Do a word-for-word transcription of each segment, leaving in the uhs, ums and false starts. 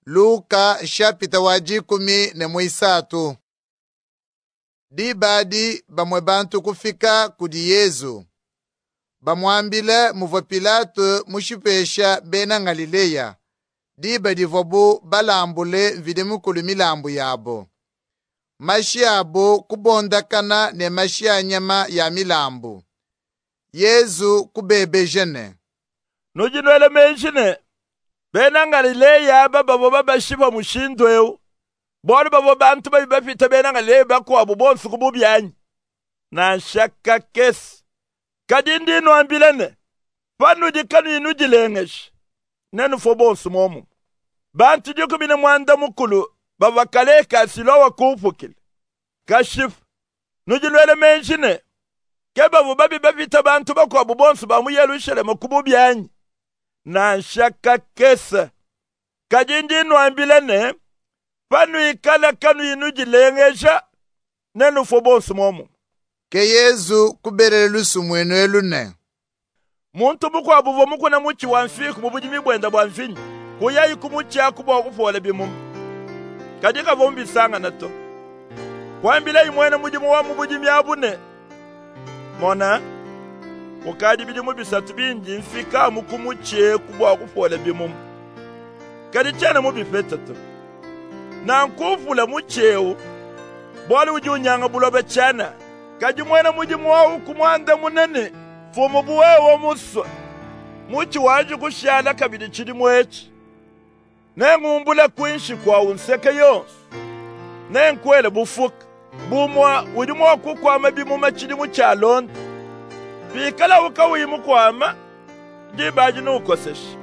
Luka shapita waji kumi ne mwisatu. Di badi bamwe bantu kufika kudi Yezu. Bamwambile muvo Pilato mushipesha bena Galileya. Di badi vobu balambule vide mukulu milambu yabo. Mashi yabo kubondakana ne mashi ya nyama ya milambu. Yezu kubebe jene. Nujinwele menshine. Bena Galileya baba boba bashiba mushindweu. Bori babo bantu babi bafite bena Galileya bako abo bonsu kububyanyi. Na shaka kesi. Kadindi no ambilene. Panu jikanu inujilengesh. Nenu fo bonsu momu. Bantu juku bine mwanda mukulu. Baba kale kasilowa kufukil. Kashif. Nujinwele menshine. Keba bubabi bafite bantu bako abo bonsu bamu yelushele mukububyanyi. Na shaka kesa. Kajindi nwambilene. Panu ikala kanu inujilengesha. Nenu fobonsu momu. Ke Yezu kuberele lusu mwenu elune. Muntu muku abuvo muku na muchi wanfiku mubujimi bwenda bwanfinyi. Kuyayi kumuchi akubo wakufole bimumu. Kajika vombi sanga nato. Kwambila imwene mujimu wa mubujimi abune. Mona. Mukadi bidimu bisatu bingi mfika mukumuche kubwa kufole bimumu. Kadi chane mubifeta to. Na nkufula mucheu. Bwali uji unyanga bulobe chana. Kadi mwene mujimu wa ukumwande munene. Fumu buwewo muswa. Muchi waji kushala kabidi chidi mwechi. Nengumbula kuinshi kwa unseke yonsu. Nenkwele bufuka. Bumwa udimwa kukwa mabimu machidi muchalonda. Bikala ukawimu kwama. Dibaji nukoseshi.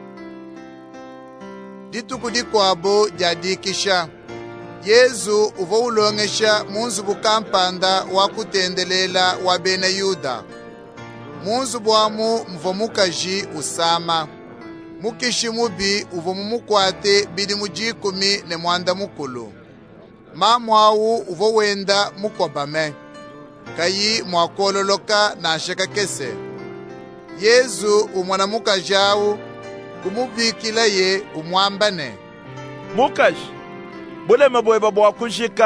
Dituku dikwabo jadikisha. Yezu uvo ulongesha munzu bukampanda wakutendelela wa bena Yuda. Munzu bwamu mvomukaji usama. Mukishi mubi uvo mumukwate bidi mujikumi ne mwanda mukulu. Mamwawu uvo wenda mukwabame. Kayi mwakololoka na shaka kese. Yezu umwana mukajawu kumubikila ye umwambane. Mukaji, bule mabwe babu wakushika.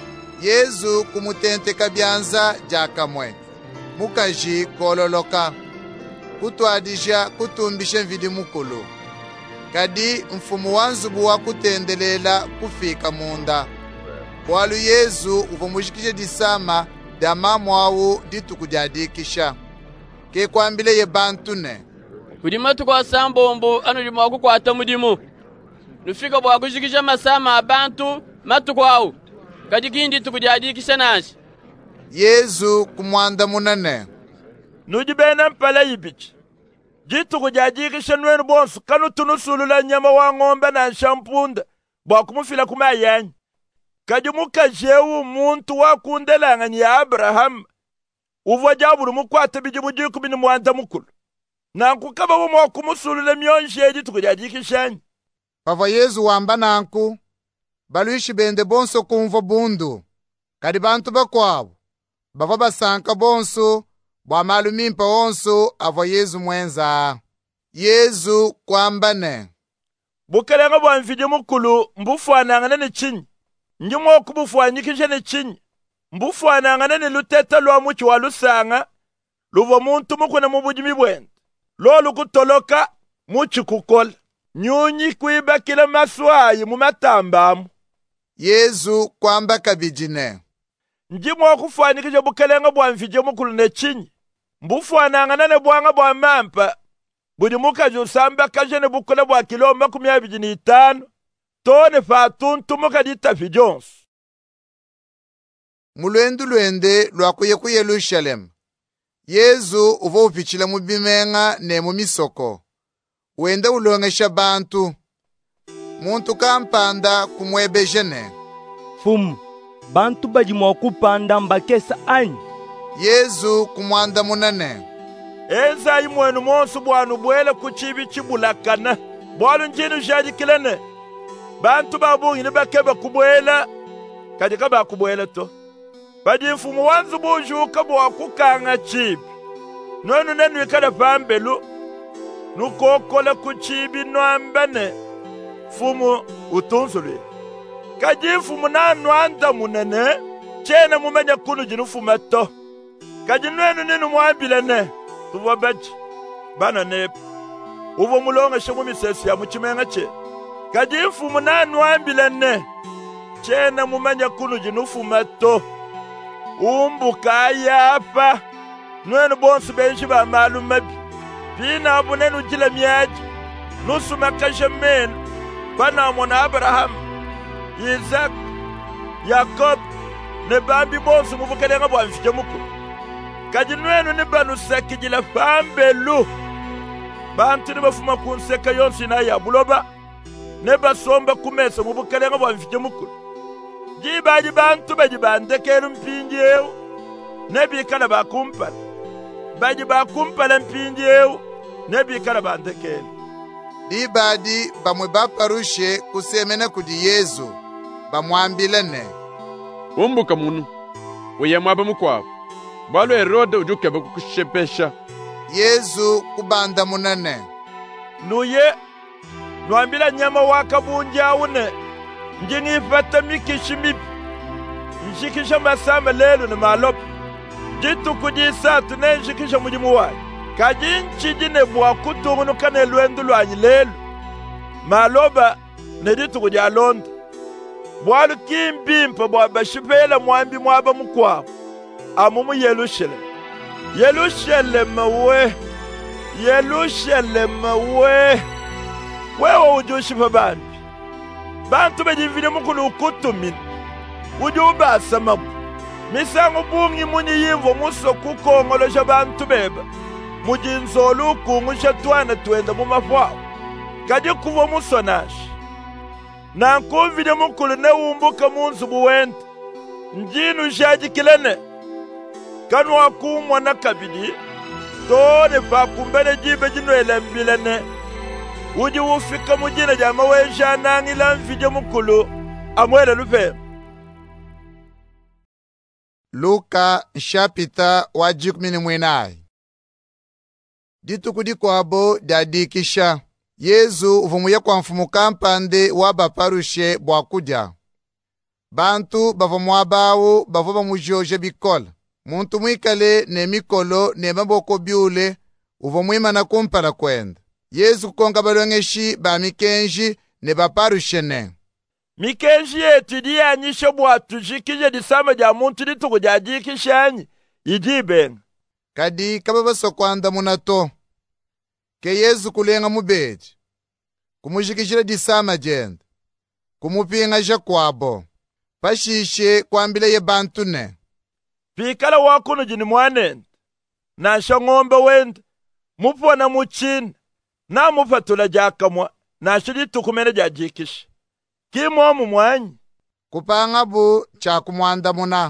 Yezu kumutente kabyanza jakamwe. Mukaji kololoka. Kutuadisha kutumbishe vidi mukulu. Kadi mfumu wanzubu wa kutendelela kufika munda. Bwalu Yezu uvumushikishe disama dama mwawu ditukujadikisha. Ke kwambile ye bantu ne. Kudima tukwa sambombo anu lima kukwata mudimu. Nufika bwa kushikisha masama abantu matukwao. Kajikindi tukujadikisha nashi. Yezu kumwanda munene. Nujibena mpala yibichi. Jitu kujadikisha nwenu bonsu kanu tunusulula nyama wa ngombe na shampunda. Bwa kumufila kumayanyi. Kajimuka jewu muntu wakundelanga ni Abraham. Uvo jaburu mukwate bijimu jiku bini mwanda mukulu. Na nkukaba umu wakumusulule myonjeji tukujadikishanyi. Pava Yezu wamba nanku. Baluishi bende bonso kumvo bundu. Kadi bantu bakwabu. Bava basanka bonso. Bwa malumimpa onso ava Yezu mwenza. Yezu kwambane. Bukelenga bwa mfidi mukulu mbufuananga ne chinyi. Njimo kubufuanyikisha ne chinyi. Mbufuananga ne luteta lwa muchi wa lusanga. Luvo muntu mukune mubujimi bwenda. Lolo kutoloka muchi kukola. Nyunyi kuiba kila maswayi mumatambamu. Yezu kwamba kabijine. Njimo kufuanyikisha bukelenga bwa mfidi mukulu ne chinyi. Mbufuananga ne bwanga bwa mampa. Budi mukaji usamba kajene bukule bwa kiloma kumia bijini itano. Tone fatuntu mukadita fijonsu. Mulwendu lwende lwakuye ku Yerusalemu. Yezu uvo upichila mubimenga ne mumisoko. Wenda ulongesha bantu. Muntu kampanda kumwebe jene. Fumu, bantu bajimwa kupanda mbakesa anyi. Yezu kumwanda munane. Enza imwenu monsu bwanu bwele kuchibi chibulakana. Bwalu njinu jadikilene. Bantu babu ngini bakeba kubwela. Kadika bakubwela to. Badi mfumu wanzu bujuka bwa kukanga chibi. Nonu nenu ikada pambelu. Nukokola kuchibi nwambane. fumu utunzulwe kaji fumu na nwanda munene chene mumenya kunu jinu fumato kaji nwenu ninu mwambile ne tuwa baji bana ne uvo mulonga shemu misesi ya muchimenga che kaji fumu na nwambile ne chene mumenya kunu jinu fumato umbuka yapa nwenu bonsu benshi ba malumabi pina abunenu jila miyaji nusuma kashamen bana mona Abraham Isaac Jacob ne bambi bonsu muvukele nga bwa mfike muku kaji nwenu ni banu sakijila pambelu bantu ni bafuma kunseka yonsi na ya buloba ne basomba kumesa muvukele nga bwa mfike muku jibaji bantu baji bandekelu mpinji ewu ne bikala bakumpala baji bakumpala mpinji ewu ne bikala bandekelu dibadi bamwe baparushe kusemene kudi Yesu bamwambile ne umbuka munu uye mwaba mukwabo balo Herode ujukebe kukushepesha Yesu kubanda munene nuye nwambila nyama wakabunja une njinifata mikishi mipi nshikisha masama lelu na malopi jitu kujisatu ne nshikisha mujimu wae kaji nchiji ne bwa kutungunu kane luendu lwanyi lelu maloba ne jitu kuja londa bwalu kimbimpa bwa bashipela mwambi mwaba mukwabu amumu Yerusalem Yerusalem we Yerusalem we wewe ujushifa bambi bantu bejivile mukulu ukutumini ujuba samabu misangu bungi muni yimvo muso kukongolosha bantu beba mujinzolu ukungusha tuana tuenda mumafwao kaji kuvo musonashi na nkuvile mukulu ne umbuka munzu buwenda njinu shaji kilene kanu wakumwa na kabidi tone pa kumbele jibe jinwele mbilene uji ufika mujina jama wensha nangila mfije mukulu amwele lupe Luka nshapita wa jikumini mwenai dituku dikwabo dadikisha Yesu uvumuye kwa mfumu kampande wa baparushe bwa kuja bantu bavumwa bawo bavuba mujoje bikola muntu mwikale ne mikolo ne maboko byule uvumwima na kumpala kwenda Yesu kukonga balongeshi ba mikenji ne baparushe ne mikenji yetu diyanyisha bwa tujikije disama ja muntu dituku jadikishanyi idibenga kadi kababa sokwanda munato ke Yesu kulenga mubedi kumujikishira disama jenda kumupinga jakwabo pashishe kwambile ye bantu ne pikala wakuno jini mwanenda na shangombe wenda mupona muchina na mufatula jakamwa na shidi tukumene jajikisha kimo mu mwanyi kupanga bu cha kumwanda muna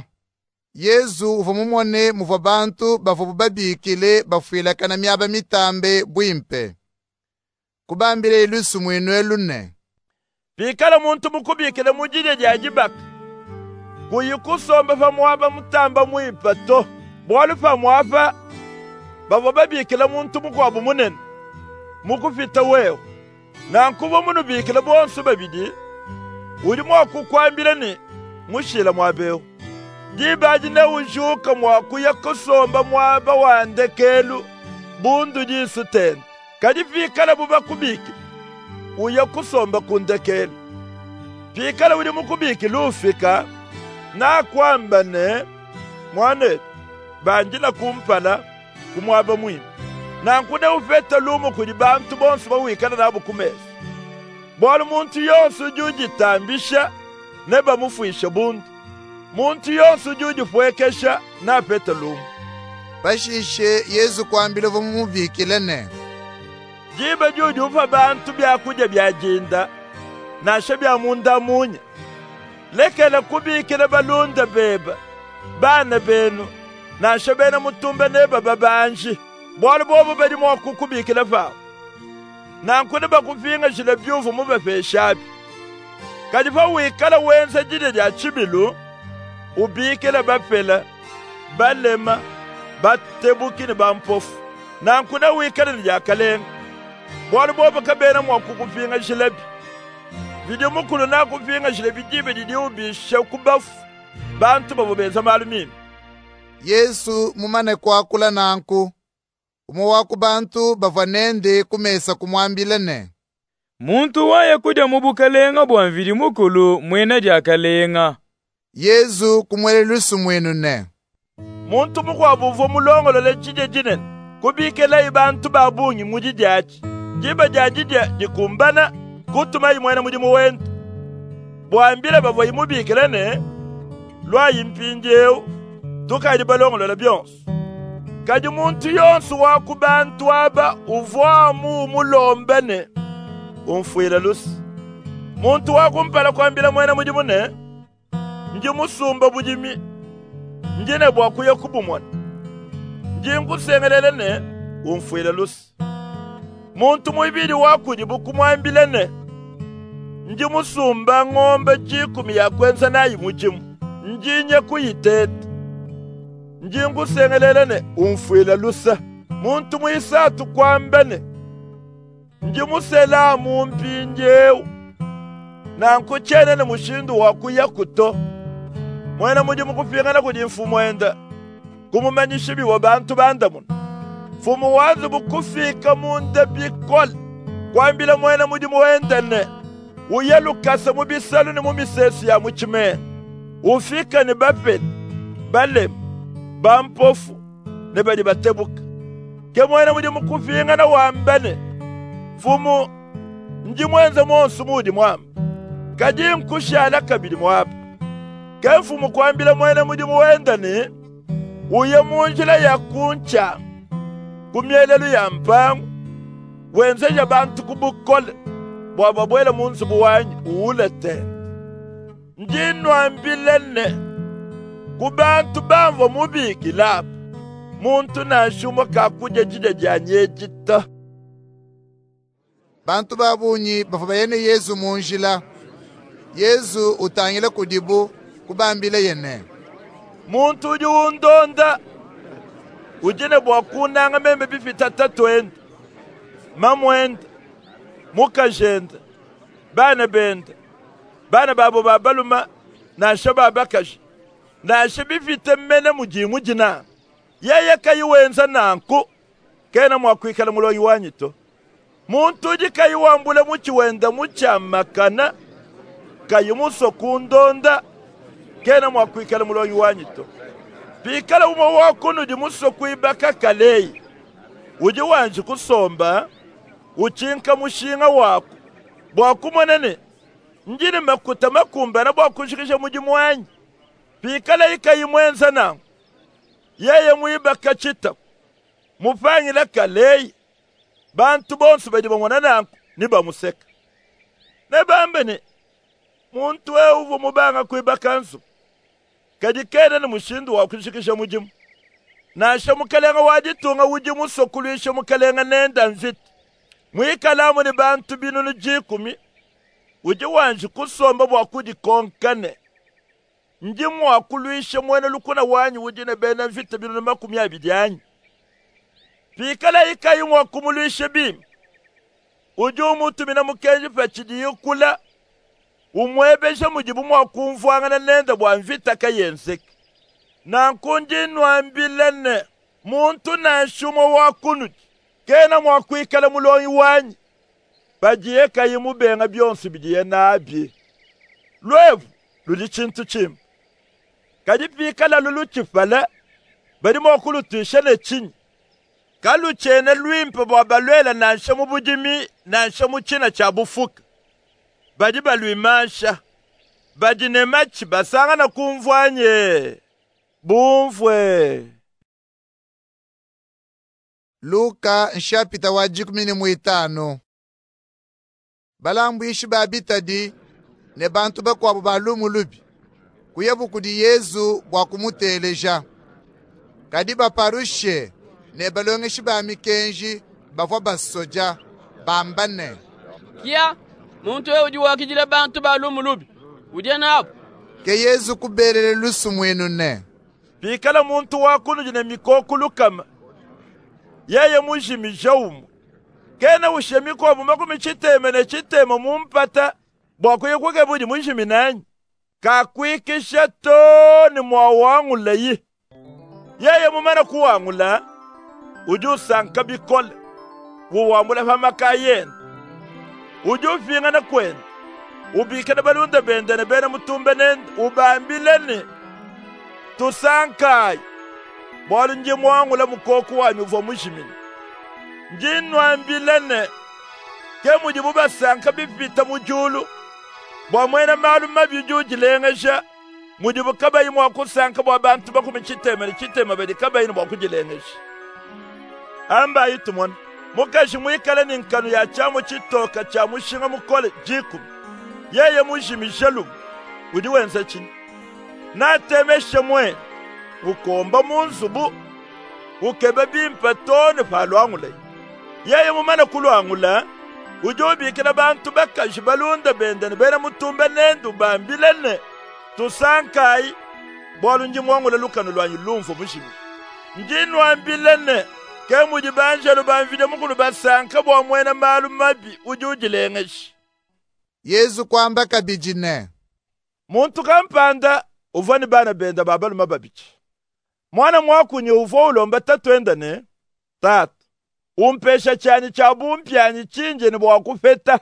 Yesu uvumumone muva bantu bavubu babikile bafuila kana myaba mitambe bwimpe kubambile ilusu mwinu elune pikala muntu mukubikile mujije jajibaka kuyikusomba fa mwaba mutamba mwimpa to bwalu fa mwafa bavo babikile muntu mukwabu munene mukufita wewe na nkubo munu bikile bonsu babidi uli mwakukwambile ni mushila mwabeo jibaji ne ujuka mwakuya kusomba mwaba wandekelu bundu jisu tena kadi fikala buba kubiki uya kusomba kundekelu fikala uli mukubiki lufika na kwamba ne mwane banjila kumpala kumwaba mwini na nkude ufeta lumu kuli bantu bonsu bawikana nabo kumesa bwala muntu yonsu jujitambisha ne bamufuisha bundu muntu yonsu jujifwekesha na peta lumu pashishe Yesu kwambile vumubikile ne jibe jujufa bantu byakuja byajinda nashe byamunda munya lekele kubikile balunda beba bana benu nashe bena mutumbe ne baba banji bwala bobo bedi mwakukubikile fao na nkude bakufinga shile byuvu mubefeshabi kadifa wikala wenza jide lya chibilu ubikile bafela balema batebukini bampofu na nkude wikala lya kalenga bwala bobo kabena mwakukufinga shilebi vidi mukulu na kupinga jile bidibe didi ubishe kubafu bantu babubeza malumini. Yesu mumane kwakula nanku umu waku bantu bavanende kumesa kumwambilene. Muntu waye kuja mubukalenga bwanvili mukulu mwena jakalenga. Yesu kumwelelusu mwenu ne. Muntu mukwa buvo mulongolo le chije jinen kubikela ibantu babunyi mujijachi jiba jajija jikumbana kutuma imwena mujimu wentu bwambile bavo imubikela ne lwa yimpinjeu tukaji balongolo le byonsu kaji muntu yonsu waku bantu aba uvoamu mulombene umfuila lusi muntu waku mpala kwambila mwena mujimu ne njimusumba bujimi njine bwakuye kubumwana njingusengelele ne umfuile lusi muntu mwibili wakudi bukumwambile ne njimusumba ng'ombe jikumi yakwenza nayi mujimu njinye kuyitete njingusengelele ne umfuile lusa muntu mwisatu kwambene njimusela mumpinjeu nankuchene ne mushindu wakuya kuto mwena mujimu kupingana kudi mfumu enda kumumanyisha biwa bantu bandamun fumu wanzu bukufika munde bikol kwambila mwena mujimu wenda ne uyelukasa mubisalu ni mumisesi ya muchime ufika ni bapet balem bampofu ne badi batebuka ke mwena mujimu kupingana wambane fumu njimwenza monsu mudi mwamba kaji nkushala kabili mwapa kefu mukwambila mwena mujimu wenda ni uye munjila ya kuncha kumyelelu ya mpangu wenzeja bantu kubukole bwaba bwela munsu buwanyi uulete njinwambilene kubantu bamvo mubiki lapa muntu na shumo kakuja jida janye jita. Bantu babunyi bafabayene Yesu munjila. Yesu utangile kudibu kubambile yene. Muntu uji undonda ujine bwakunanga membe bifita tatu enda mamu enda muka jenda bana benda bana babo babaluma na shaba bakashi na shabifita mene mujimu jina yeye kayiwenza nanku kena mwakwikala mulonyi wanyito muntu uji kayiwambule muchiwenda muchamakana kayimuso kundonda kena mwakwikala mulonyi wanyito pikala uma wakunu di muso kuibaka kaleyi uji wanji kusomba uchinka mushinga waku bwakumonene njini makuta makumba na bwakunshikisha mujimu wanyi pikala ikayimwenza nangu yeye muibaka chita mupangila kaleyi bantu bonsu badi bamwana nangu niba museka nebambene muntu we uvu mubanga kuibaka nsu kadi kena ni mushindu wa kushikisha mujimu na shamukalenga wajitunga ujimu sokulisha mukalenga nenda nziti mwikalamu ni bantu binu ni jikumi uji wanji kusomba wakudi konkane njimu wakulisha mwene lukuna wanyi uji ne bena nziti binu ni makumi abidianyi pikala ika yumu wakumulisha bim uji umutu mina mukenji pachidi yukula umwebesha mujibu mwakumvuangana nenda bwanvita kayenseki nankunji nwambilene muntu na shumo wakunuji kena mwakwikala mulonyi wanyi bajiye kayimu benga byonsi bijiye nabye lwevu luli chintu chimu kadi pikala lulu chifala badi mwakulu tuishene chinyi kalu chene lwimpe bwabalwela nansha mubujimi nansha muchina chabufuka badi balwimasha badi nemachi basanga na kumvwanye bumvwe. Luka nshapita wa jikumi ni muitano. Balambu ishi babitadi ne bantu bakwabu balumu lubi kuyebu kudi Yesu bwakumuteleja kadi baparushe ne balonge shiba mikenji bavwa basoja bambane kia muntu we uji wakijile bantu balumu lubi uje nabo ke Yesu kuberele lusu mwenu ne pikala muntu wakunu jine mikokulu kama yeye mushimi jaumu kena ushemiko mu makumi chiteme ne chiteme mumpata boko yekuke budi munshimina ka kwikisha to ni mwawangula yi yeye mumana kuwangula uju sanka bikole wuwambula famakayen uju finga na kwen ubika na balunda bende na bena mutumbe nende ubambileni tusankai bolu nji mwangula mukoku wa nyuvo mushimini njinu ambilene ke mujibu basanka bifita mujulu bwa mwena malu mabijuji lengesha mujibu kabayi mwakusanka bwa bantu bakumi chitema chitema bedi kabayi bwa kujilengesha amba yitumon mukashi mwikale ni nkanu ya chamu chitoka cha mushinga mukole jikum yeye mushimishalu udi wenza chini na temeshe mwe ukomba munzubu ukebe bimpa tone falwangula yeye mumana kulwangula ujobi kila bantu bakashi balunda bende bena mutumbe nendu bambilene tusankai bolu nji mwangula lukanu lwanyu lumfu mushimi njinu ambilene ke mujibanje lubamvide mukulu basanka bwa mwena malu mabi ujujilengeshi Yesu kwamba kabijine muntu kampanda uvani bana benda babalu mababichi mwana mwakunye uvo ulomba tatwendane tatu umpesha chani cha bumpyanyi chinje ni bwa kufeta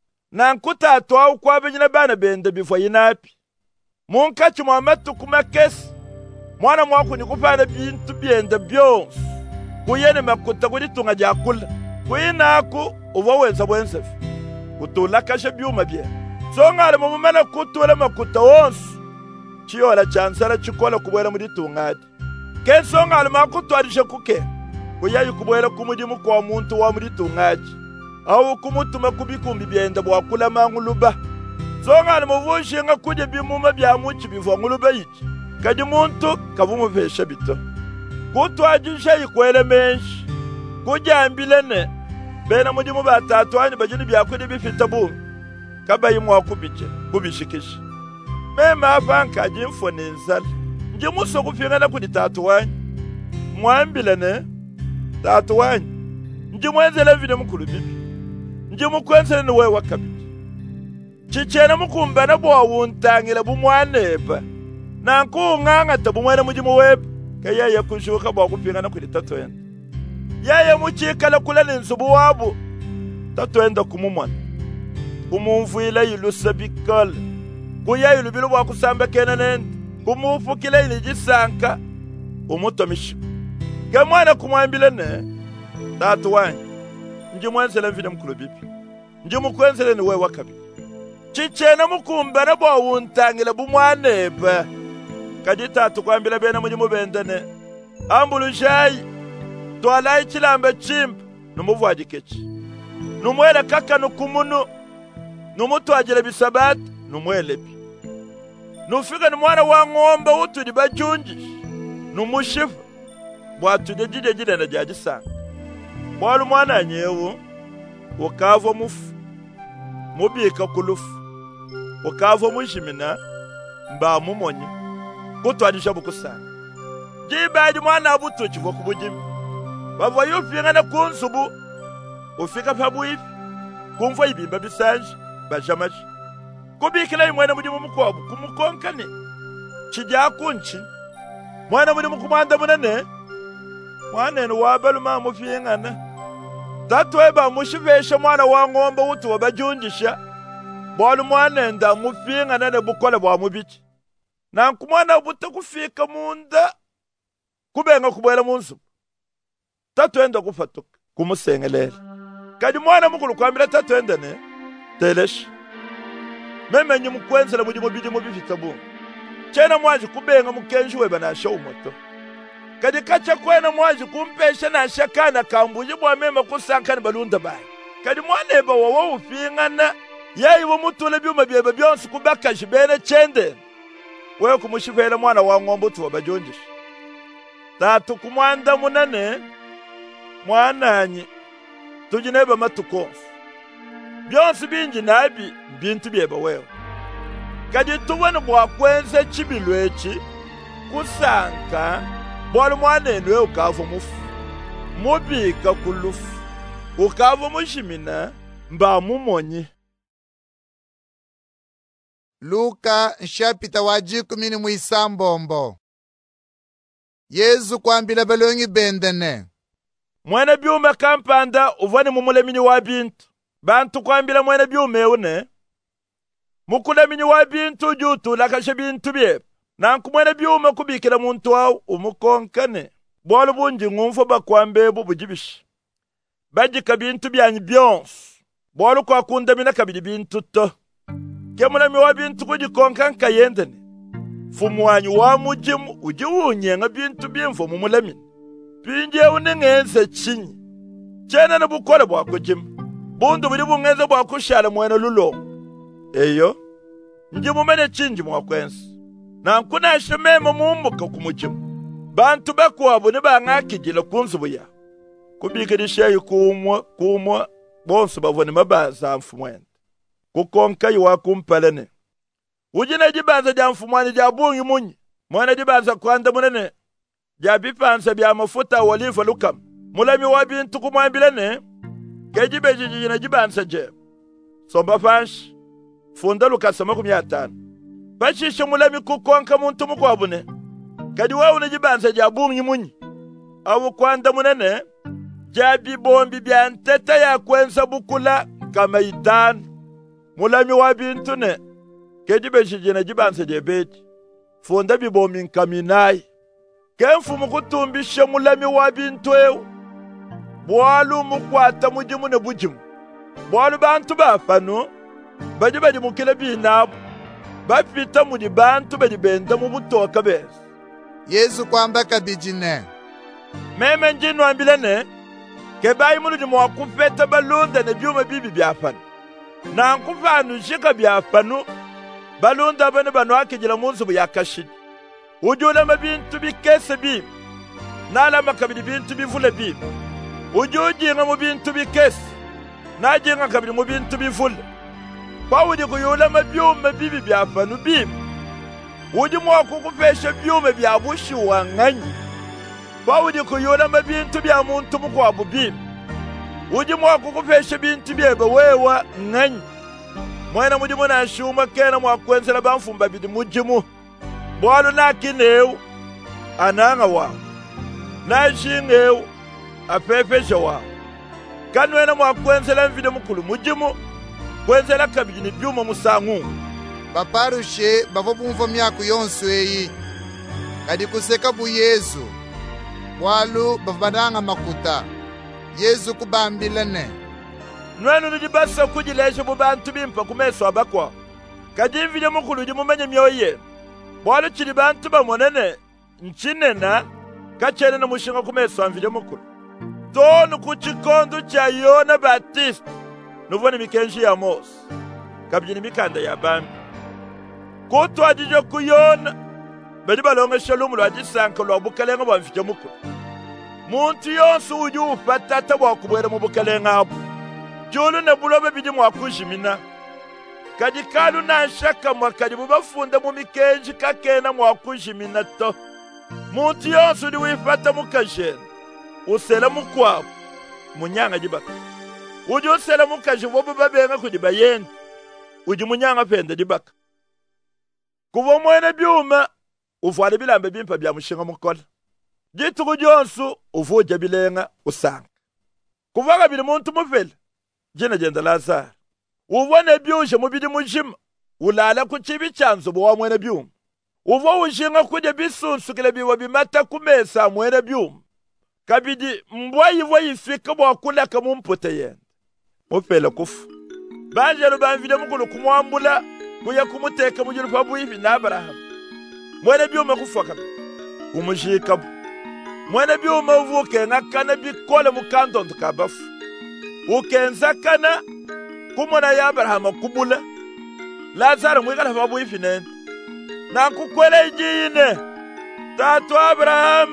na nkutatu au kwabenyina bana benda bifo yinapi munkachi mwamatu kumakesi mwana mwakunye kufana bintu byenda byonsu kuyene makuta kuditunga jakula kuyinaku uvo wenza bwensefu kutula kashe byuma bye songale mumumena kutula makuta wonsu chiyola chansala chikola kubwela muditungadi ken songale makutwarishe kuke kuyayi kubwela kumudimu kwa muntu wa muditungadi au kumutuma kubikumbi byenda bwakula manguluba songale muvushinga kuje bimuma bya muchi bivwa nguluba yichi kadi muntu kavumuvesha bito kutwajisha yikwele menshi kujambilene bena mudimu batatu ani bajini byakudi bifita bumi kabayi mwakubiche kubishikishi mema afanka jimfo nenzala njimuso kufingana kudi tatu wanyi mwambilene tatu wanyi njimwenzele vide mukulu bibi njimukwenzele ni wewa kabiti chichena mukumbana bwa wuntangila bumwaneba na nkungangata bumwene mujimu weba kayaya kushuka bwa kufingana kudi tatu enda yaya muchikala kula ninsubu wabu tatu enda kumumwana kumumfuila ilusa bikala kuya ilubilu bwa kusamba kenanende kumufukila ilijisanka umutomishi ke mwana kumwambilene tatu wanyi njimwenzele mvide mkulu bibi njimukwenzele ni wewa kabi chichena mukumbana bwa wuntangila bumwaneba kadi tatu kwambila bena mujimu bendene ambulu shayi twalayi chilamba chimpa numuvuaji kechi numwele kaka nukumunu numutwajile bisabati numwelepi nufika ni mwana wa ng'ombe utudi bajunji numushifa bwatuje jide jide na jaji sanga bwalu mwana nyewu ukavo mufu mubika kulufu ukavo mushimina mba mumonye kutwajisha bukusanga jibaji mwana abuto chivwa kubujimi bava yufingana kunsubu ufika pabuifi kumva ibimba bisanje bajamaji kubikila imwena mudimu mukwabu kumukonkane chija kunchi mwana mudimu kumanda munene mwana eno wabalu ma mufingana tatweba mushivesha mwana wa ng'ombe utu wabajunjisha bwalu mwana enda mufingana ne bukola bwa mubichi na nkumwana buta kufika munda kubenga kubwela munsubu tatwenda kufatuka kumusengelela kadi mwana mukulu kwambira tatwenda ne telesh memenye mukwenzela mudi mubidi mubifita bu chena mwaji kubenga mukenji weba na show moto kadi kacha kwena mwaji kumpesha na shakana kambuji bwa mema kusankana balunda bai kadi mwaneba wawo ufingana yayi wo mutule byuma byeba byonse kubaka jibene chende wewe kumushivela mwana wa ng'ombe tu wabajonjisha tatu kumwanda munane mwananyi tujineba matukonfu byonse binji nabi bintu byeba wewe kadi tubone bwakwenze chibilwechi kusanka bwali mwanene wewe ukava mufu mubika kulufu ukava mushimina mba mumonye Luka nshapita wajikumi ni mwisambombo. Yesu kwambila balongi bendene. Mwene byume kampanda uvani mumulemini wa bintu. Bantu kwambila mwene byume une. Mukulemini wa bintu jutu lakashe bintu bye. Nanku mwene byume kubikila muntu wao umukonkane. Bwalu bunji ngumfo bakwambe bubujibishi. Bajika bintu byanyi byonsu. Bwalu kwa kundamina kabili bintu to. Kemulemi wa bintu kujikonkanka yendene. Fumu wanyu wa mujimu uji unyenga bintu byemfo mumulemini. Pinje unengenze chinyi. Chena na bukole bwa kujimu. Bundu buli bungenze bwa kushala mwene lulo. Eyo. Njimu mene chinji mwa kwensi. Na nkuna ashememo mumbuka kumujimu. Bantu bakuwabu ni bangakijila kunzubu ya. Kubikidisha kumwa kumwa bonsu bavoni mabaza mfumwende. Kukonka yuwa kumpalene. Ujina jibanza ja mfumwani ja bungi munyi. Mwana jibanza kwanda munene. Ja bipansa bya mafuta walifa lukam. Mulami wa bintu kumwambilene. Kejibe jijina jibanza je. Somba fanshi. Funda lukasama kumyatana. Bashisha mulami kukonka muntu mukwabune. Kadi wawu jibanza ja bungi munyi. Awu kwanda munene. Jabi bombi bya nteta ya kwensa bukula kama itanu. Mulami wa bintu ne. Kejibe jijina jibanza je beti. Funda bibombi nkaminai. Kenfu mukutumbishe mulami wa bintu ewu. Bwalu mukwata mujimu ne bujimu. Bwalu bantu bafanu. Baji baji mukile binabu. Bapita mudi bantu baji benda mubutoka besi. Yesu kwamba kabijine. Meme njinu ambilene. Kebayi mulu ni mwakufeta balunda ne byuma bibi byafanu. Na nkufanu shika byafanu. Balunda bane banu akijila munzu buyakashidi. Ujula mabintu bikese bibi. Nala makabili bintu bivule bibi. Ujujinga mu bintu bikese. Najinga kabili mu bintu bivule. Kwa udi kuyula mabyuma bibi byafanu bibi. Uji mwakukufesha byuma byabushi wanganyi. Kwa udi kuyula mabintu bya muntu mukwabu bibi. Uji mwakukufesha bintu byebe wewa nganyi. Mwena mujimu na shuma kena mwakwensela bamfumba bidi mujimu. Bwalu na kineu ananga wa. Na shingeu afefesha wa. Kanwena mwakwensela mvide mukulu mujimu. Kwenzela kabidi ni byuma musangu. Baparushe bavobumva myaku yonsu eyi. Kadi kuseka bu Yesu. Walu bavbananga makuta. Yesu kubambilene. Nwenu nijibasa kujileshe bubantu bimpa kumeso abakwa. Kadi mvide mukulu jimumenye myoye. Bwalu chili bantu bamonene. Nchinena. Kachene na mushinga kumeso amvide mukulu. Tonu kuchikondo cha Yona Batista. Nuvoni mikenji ya Mose. Kabjini mikanda ya bambi. Kutu ajijo kuyona. Bedi balonga shalumu lo ajisanka lo abukalenga wamfija muko. Muntu yonsu uju ufatata wakubwere mubukalenga abu. Julu ne bulobe bidi mwakushimina. Kajikalu na shaka mwakadibu bafunda mu mikenji kakena mwakushimina to. Muntu yonsu di wifata mukajene. Usela mukwabu. Munyanga jibaka. Uju usela mukaji wobu babenga kujiba yendi. Uju munyanga pende jibaka. Kuvo mwene byuma, ufwale bilambe bimpa bya mushinga mukola. Jitu kujonsu, ufuja bilenga, usanga. Kuvaga bili muntu mufele, jina jenda Lazaro. Uvone byushe mubidi mujima, ulala kuchibi chanzo buwa mwene byuma. Uvo ushinga kuja bisunsu kile biwa bimata kumesa mwene byuma. Kabidi mbwa yivo yifika buwa kula kamumpote yenda. Mufele kufu. Banjelo banvide mukulu kumwambula, kuya kumuteka mujuru kwa buivi na Abraham. Mwene byuma kufa kabi. Kumushika bu. Mwene byuma uvuke nakana bikole mukandondo kabafu. Ukenza kana kumona ya Abraham kubula. Lazaro mwikala fa buivi nene. Na kukwele ijine. Tatu Abraham.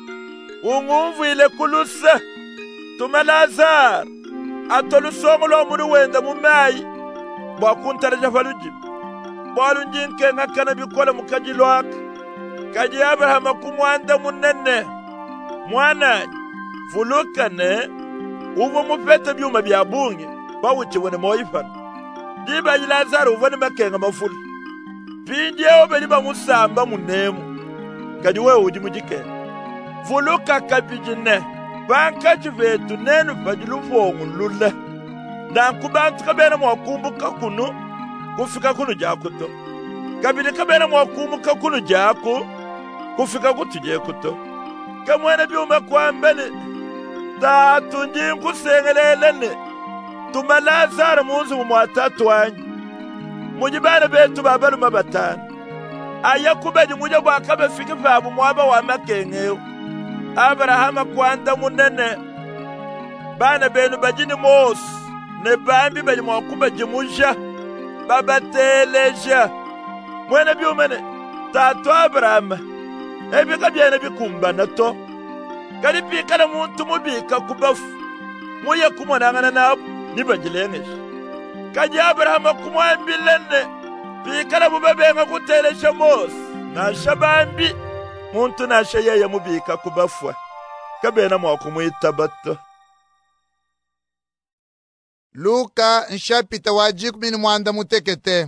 Ungumvu ile kulusa. Tuma Lazaro. Atolusongo lo muri wenda mumayi. Bwakuntara jafalujibu. Bwalu njinke ngakana bikole mukajilwaka. Kaji Abraham kumwanda munene. Mwana fulukane. Uvo mupeta byuma bya bunge. Bawuchi wene moifana. Diba Lazaro uvone makenga mafulu. Pinje obeli ba musamba munemu. Kadi we uji mujike. Vuluka kabijine. Banka chivetu nenu bajilufongu lule. Na kubantu kabena mwakumbuka kunu. Kufika kunu jakuto. Kabili kabena mwakumbuka kunu jaku. Kufika kutuje kuto. Kamwene biume kwa mbele. Tatu njinku sengelelene. Tumalazara munzu mumwatatu wanyi. Mujibana betu babalu mabatani. Aya kubeji muja wakabe fiki fabu mwaba wa makengeo. Abrahama kwanda munene. Bana benu bajini mos. Ne bambi beji mwakube jimusha. Baba teleja. Mwene biumene. Tatu Abrahama. Ebi kabyene bikumba na to. Kali pika na muntu mubika kubafu. Muye kumonangana nabu. Nibajilengesh. Kaji Abrahama kumwambilene. Pika na mubabenga kutelesha mos. Na shabambi. Muntu na shayaya mubika kubafwa. Kabena mwakumuita bato. Luka nshapita wajikumi mwanda mutekete.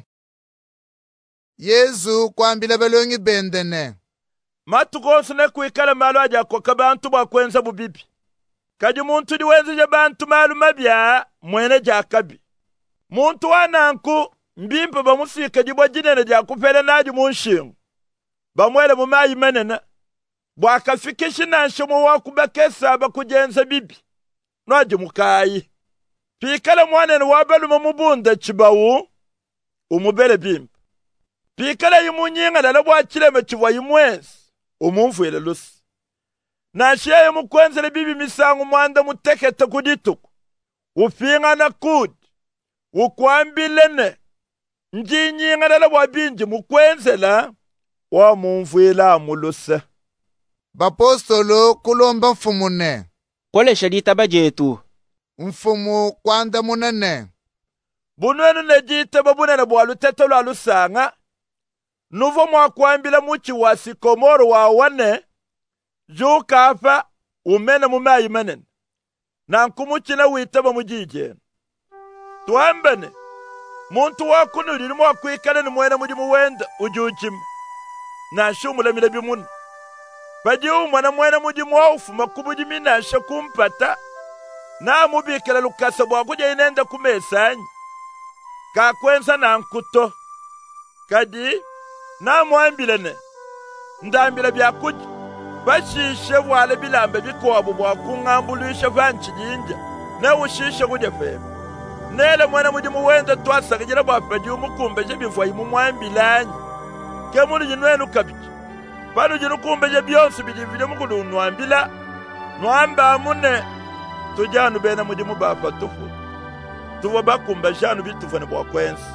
Yesu kwambila balongi bendene. Matu konsune kuikala malu aja kwa kabantu bakwenza bubibi. Kaji muntu diwenzi ja bantu malu mabya mwene jakabi. Muntu wananku mbimpa bamusika jibwa jinene jakupele naji munshingu. Bamwele mumayi menena. Bwakafikishi nanshomo wakubakesa bakujenza bibi. Naji mukayi. Pikala mwanene wabalu mamubunda chibawu. Umubele bimpa. Pikala yimunyinga lalabwa chileme chivwa yimwensi. Umumfuele lusi. Nashiye mukwenzele bibi misangu mwanda mutekete kudituku. Ufinga na kudi. Ukwambilene. Njinyinga lalabwa binji mukwenzela. Wa mumfuele amulusa. Bapostolo kulomba mfumune. Kole shadita bajetu. Mfumu kwanda munene. Bunwenu nejite babunene bwalu tetolo alusanga. Nuvo mwakwambila muchi wa sikomoro wa wane. Juu kafa umene mumayi menene. Na nkumuchina witaba mujijene. Tuambene. Muntu wakunu lilimu wakuikane ni mwene mujimu wenda ujuchim. Na shumule milebi munu. Padi umwana mwene mujimu waufu makubujimi na shakumpata. Na mubikela lukasa bwakuja inenda kumesanyi. Kakwenza na nkuto. Kadi na mwambilene. Ndambila byakuja. Bashishe wale bilambe bikowabu bwakungambulisha vanchi jinja. Na ushishe kuja febe. Nele mwana mujimu wenda tuwasa kajira bwapadi umukumbeje bifwa imu mwambilanyi. Kemuli jinwenu kabiji. Panu jinu kumbeje bionsu bijivile mukulu nwambila. Nwamba amune. Tujanu bena mujimu bapa tufu. Tuwa bakumba janu bitufane bwa kwensi.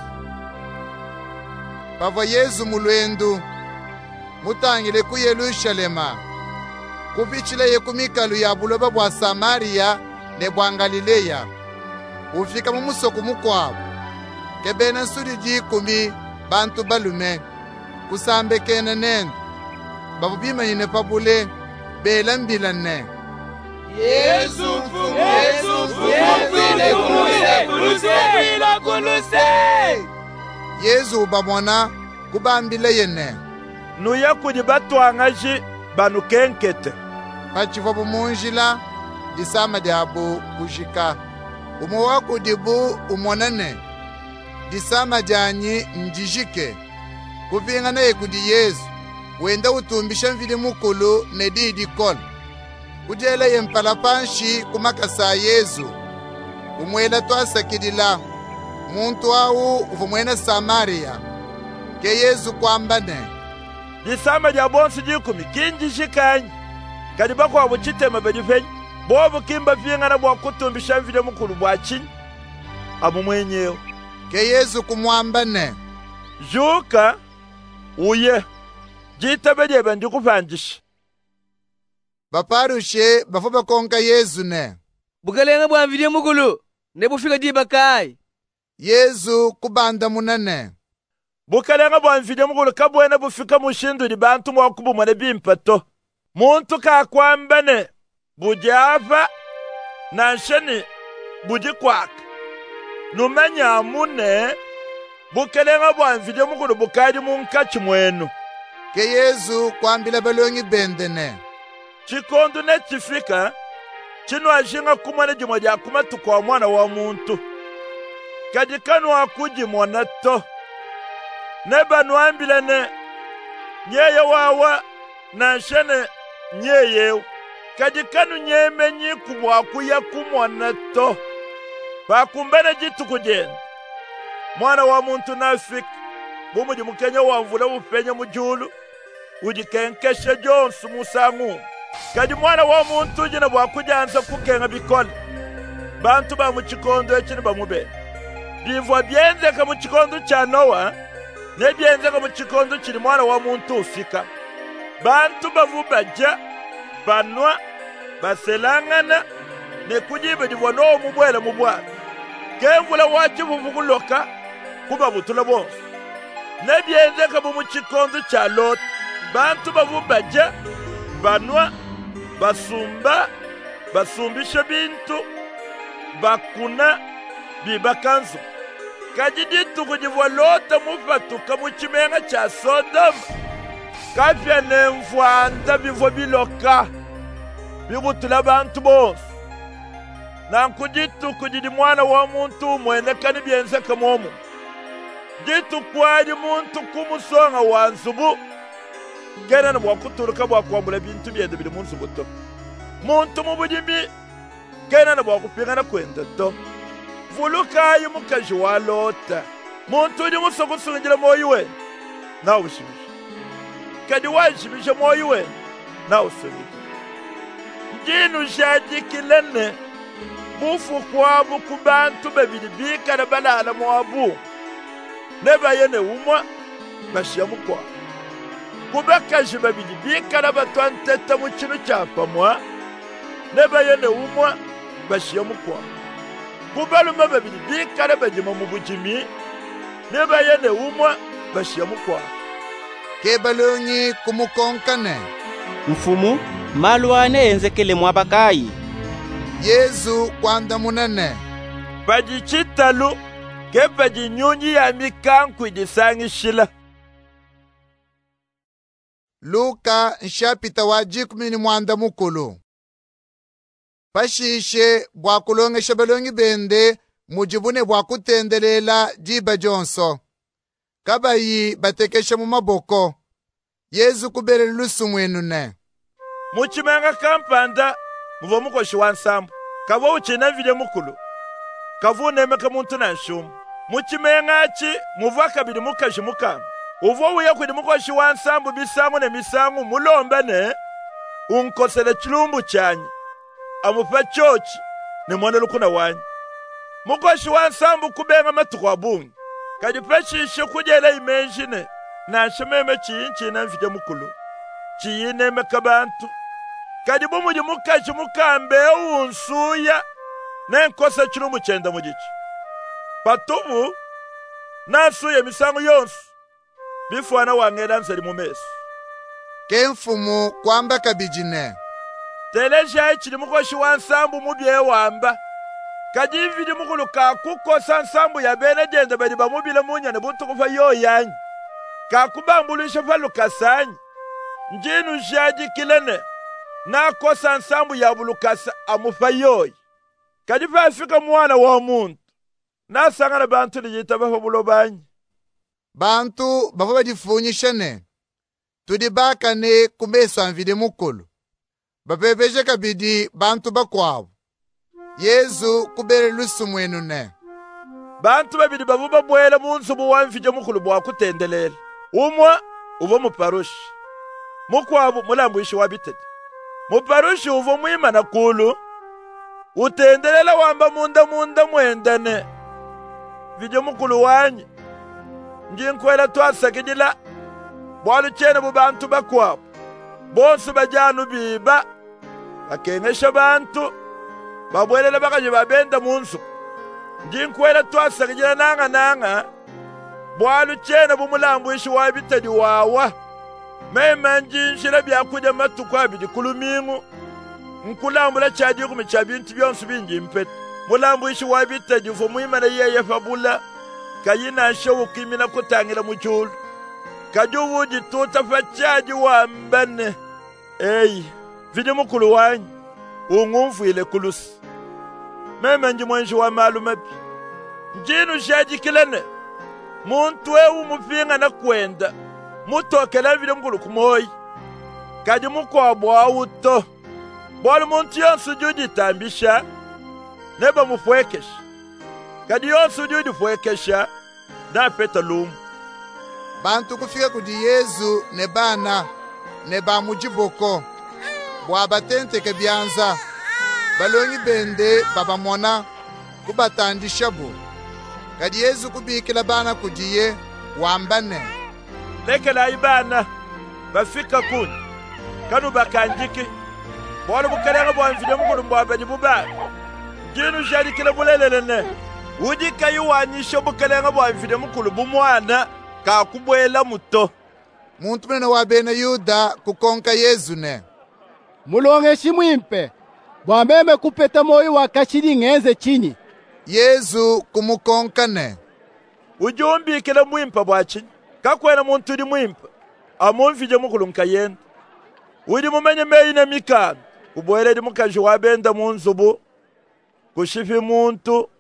Pava Yesu mulwendu. Mutangile ku Yerusalema. Kupichile yekumikalu ya buloba bwa Samaria ne bwa Galileya. Ufika mumusoko mukwabu. Kebena nsuri jikumi bantu balume. Kusambe kene nendo. Babu bima yine pabule. Bela mbila ne. Yesu mfumu, Yesu mfumu, Yesu kuluse, kuluse, kuluse. Yesu babona kubambile yene. Nuya kudi batwangaji banu kenkete. Pachiva bumunjila disama diabu kujika. Umuwa kudibu umonane. Disama dianyi njijike. Kuvinga na ekudi Yesu. Wenda utumbisha mvili mukulu nedidi kol. Kujela yempalapanshi kumakasa Yesu. Umwela tuasa kidila. Muntu au ufumwena Samaria. Ke Yesu kwambane. Disama dia bonsi jikumi kinji shikanyi. Kadiba kwa wuchite mabedifenyi. Bobu kimba vinga na bwa kutumbisha mvile mukulu bwa chini. Amu mwenyeo. Ke Yesu kumwambane. Juka. Uye. Jita bedye benji kufanjishi. Baparushe bafuba konka Yesu ne. Bukalenga bwa mvile mukulu. Nebufika jiba kai. Yesu kubanda munene. Bukalenga bwa mvile mukulu kabwene bufika mushindu di bantu mwakubu mwane bimpato. Muntu kakwambane. Bujafa. Nansheni. Bujikwaka. Numenya amune. bukelenga bwanvile mukulu bukali munkachi mwenu. Ke Yesu kwambila balongi bendene. Chikondo ne chifika chino ajinga kumane jimwa ja kumatu kwa mwana wa muntu. Kadikanu akuji mwana to. Neba nuambile ne nyeye wawa na shene nyeye. Kadikanu nyeme nyi kumwaku ya kumwana to. Bakumbene jitu kujenda. Mwana wa muntu nafik. Bumuji mukenya wamvula upenye mujulu. Ujikenkesha jonsu musangu. Kadi mwana wa muntu jina bwakujanza kukenga bikole. Bantu ba muchikondo echini bamube. Bivwa byenzeka muchikondo cha Noa. Ne byenzeka muchikondo chili mwana wa muntu ufika. Bantu bavubaja. Banwa. Baselangana. Ne kujibe divwa Noa mubwele mubwana. Kemvula wachi buvukuloka. Kuba butula bonsu. Ne byenzeka muchikondo cha Lot. Bantu bavubaja. Banwa. Basumba. Basumbisha bintu. Bakuna. Bibakanzu. Kajiditu kujivwa Lota mufatuka muchimenga cha Sodoma. Kafya nemfwanda bivwa biloka. Bibutula bantu bonsu. Nankujitu kujidi mwana wa muntu mwene kani byenzeka momu. Jitu kwaji muntu kumusonga wanzubu. Kena na bwakuturuka bwakwambula bintu byende bili munzubu to. Muntu mubujimbi. Kena na bwakupingana kwenda to. Vuluka ayi mukaji wa Lota. Muntu udi musokusungira moyo we. Na ushimisha. Kadi washimisha moyo we. Na ushimisha. Njinu shajikilene. Bufu kwabu kubantu babili bika na balala mwabu. Neba yene umwa. Bashiamu kwa. Kubakaji babili bika na batuanteta muchinu chapa mwa. Neba yene umwa. Bashiamu kwa. Kubaluma babili bika na bajima mubujimi. Neba yene umwa. Bashiamu kwa. Ke balongi kumukonkane. Mfumu, malwane enzekele mwabakayi. Yesu kwanda munene. Bajichitalu. Ke bajinyunyi ya mikanku idisangishila. Luka nshapita wajikumi ni mwanda mukulu. Pashishe bwakulongesha balongi bende mujibune bwakutendelela jiba jonso. Kabayi batekesha mu maboko. Yesu kubere lusu mwenu ne. Muchimenga kampanda muvo mukoshi wansambu. Kavo uchina vile mukulu. Kavu nemeka muntu na nshumu. Muchimenga achi muva kabili mukashi mukamu. Uvo uya kudi mukoshi wansambu bisangu ne misangu mulomba ne. Unkosele chilumbu chanyi. Amupa chochi ne mwana lukuna wanyi. Mukoshi wansambu kubenga matukwa bungi. Kadi peshishe kujela imenjine. Na shememe chiyinchi na mfije mukulu. Chiyine mekabantu. Kadi bumuji mukashi mukambe unsuya. Ne nkosa chilumbu chenda mujichi. Patubu. Na suya misangu yonsu. Bifwana wangela nseli mumesu. Ke mfumu kwamba kabijine. Telesha ichili mukoshi wansambu mubye wamba. Kadividi mukulu kakukosa nsambu ya bene jende bedi bamubile munyane buntu kufa yo yanyi. Kakubambulisha falu kasanyi. Njinu jaji kilene. Na kosa nsambu ya bulukasa amufa yoyi. Kadifa afika mwana wa muntu. Na sangana bantu lijita bafa bulo banyi. Bantu bafa bajifunyisha ne. Tudibaka ne kumesu anvide mukulu. Bapepeje kabidi bantu bakwabu. Yesu kubere lusu mwenu ne. Bantu babidi bavuba bwele munsu buwamfije mukulu bwakutendelela. Umwa uvo muparushi. Mukwabu mulambu ishi wabitete. Muparushi uvo mwima na kulu. Utendelela wamba munda munda mwendane. Vije mukulu wanyi. Njinkwela twasakidila. Bwalu chene bu bantu bakwabu. Bonsu bajanu biba. Bakengesha bantu. Babwelela bakaje babenda munsu. Njinkwela twasakidila nanga nanga. Bwalu chene bu mulambu ishi wabitedi wawa. Mema njinshira byakuja matukwa bidi kulumingu. Nkulambula chaji kumicha bintu byonsu binji mpete. Mulambu ishi wabitedi ufu muima na yeye fabula. kayina showu kimina kutangira muchulu kajuwu jituta fachaji wa mbane ei vidi mukulu wanyi ungumfu ile kulusi meme nji mwenji wa malu mapi njinu shaji kilene muntu ewu mupinga na kwenda mutokela vidi mukulu kumoyi kaji mukwa bwa uto bwali muntu yonsu judi tambisha neba mufwekesha kadi yonsu judi fwekesha na peta lumu bantu kufika kudi Yesu ne bana ne ba mujiboko bwa batente ke byanza balongi bende baba mona kubatandisha bu kadi Yesu kubikila bana kudiye wambane lekela ibana bafika kuni kanu bakanjiki bwali bukalenga bwanvide mukulu mbwabenyi buba jinu jali kila bulelelene udika yuwanyisha bukalenga bwanvide mukulu bumwana kakubwela muto muntu munene wa bene Yuda kukonka Yesu ne mulonge shimwimpe bwameme kupeta moyo wakashiri ngenze chini Yesu kumukonka ne ujumbikile mwimpa bwachini kakwena muntu udi mwimpa amunvije mukulu nkayenda udi mumenye meyine mikano kubweledi mukaji wabenda munzubu kushifi muntu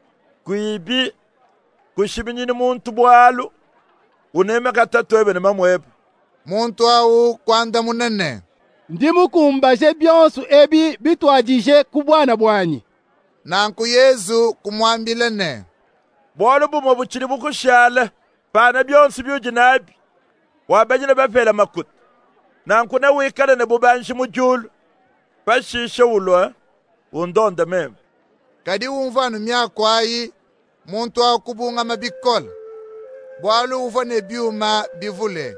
kuibi kushibi nyini muntu bwalu uneme katatu ebe ne mamweba muntu au kwanda munene ndimukumbaje byonsu ebi bitwajije kubwana bwanyi nanku Yesu kumwambile ne bwalu bumo buchili bukushala pana byonsu byujinabi wabanyine bapela makuta nanku ne wikale ne bubanshi mujulu pashishe ulwa undonda meme kadi umvanu myakwayi muntu au kubunga mabikola bwalu uva ne byuma bivule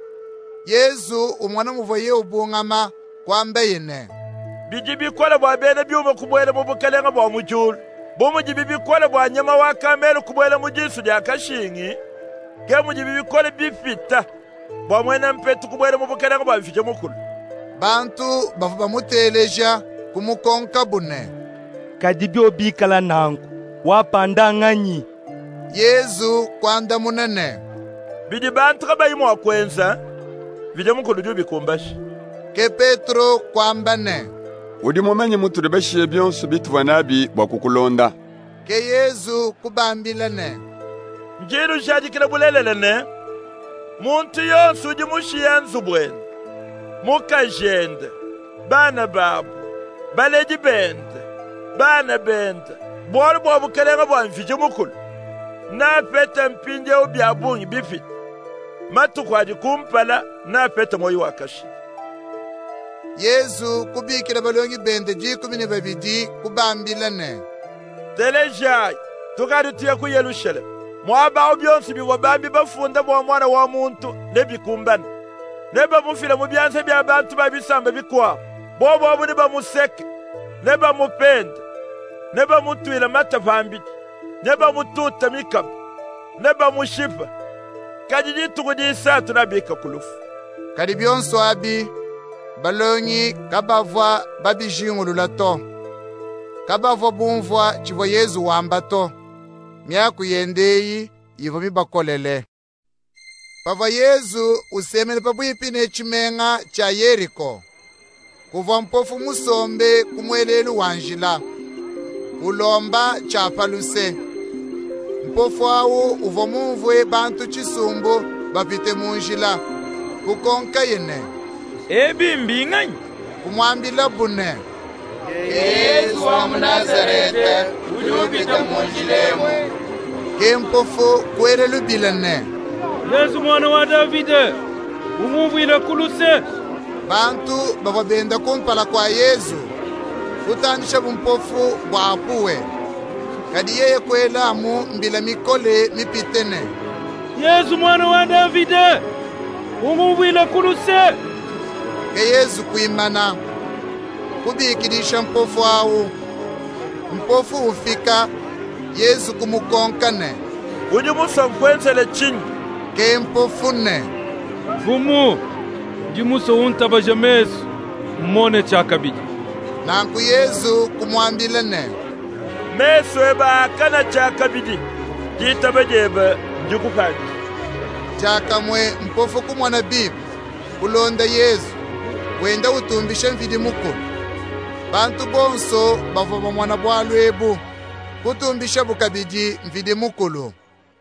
Yesu umwana muvoye ubungama kwambeyine biji bikola bwa bene byuma kubwele mubukalenga bwa mujulu bumujibi bikola bwa nyama wa kamere kubwele mujisu lya kashingi ke mujibi bikola bifita bwa mwena mpetu kubwele mubukalenga bwa mfije mukulu bantu bafu bamuteleja kumukonka bune kadi byo bikala nanku wapanda nganyi Yesu kwanda munene bidi bantu kabayimu wakwenza vide mukulu jubikumbashi ke Petro kwambane udi mumenye mutu beshiye byonsu bitwa nabi bwakukulonda ke Yesu kubambilane njiru shajikile bulelelene muntu yonsu udi mushiya nzubwene mukajende bana babu baleji bende bana bende bwali bwa bukelenga bwa mfije mukulu na peta mpinje ubyabungi bifit matukwaji kumpala na peta moyo wakashi Yesu kubikira balongi bende jikumi ne babidi kubambilane teleja tukadi tuya ku Yerusalemu mwaba byonsi biwo bambi bafunda bwa mwana wa muntu nebikumbana neba mufile mu byanse bya bantu babisamba bikwa bobo buni bamuseke neba mupenda neba mutwila matavambi neba mututa mikab neba mushifa kadi tukudi satu nabika kulufu kadi byonso abi balongi kabavwa babijingulula to kabavwa bumvwa chivo Yesu wamba to myaku yendeyi ivo mibakolele pava Yesu usemele pabwipi ne chimenga cha Yeriko kuva mpofu musombe kumwelelu wanjila ulomba cha paluse mpofu awu uvo mumvwe bantu chisumbu bapite munjila kukonka yene ebi mbinganyi kumwambila bune Yesu wa Munazarete ujupita munjilemu ke mpofu kwelelu bilane Yesu mwana wa Davide umuvwile kuluse bantu bava benda kumpala kwa Yesu kutandisha bumpofu bwapuwe kadi yeye kwelamu mbila mikole mipitene Yesu mwana wa Davide umuvwile kuluse ke Yesu kuimana kubikidisha mpofu awu mpofu ufika Yesu kumukonkane udi musankwenzele chini ke mpofu ne Fumu jimuso untaba jamesu mone chakabiji nanku Yesu kumwambile ne meso eba kana chakabidi jitabe jebe njikukaji Chakamwe mpofu kumwana bibi kulonda Yesu wenda utumbishe mvidi muko bantu bonso bavoma mwana bwalwebu kutumbisha bukabidi mvidi mukulu.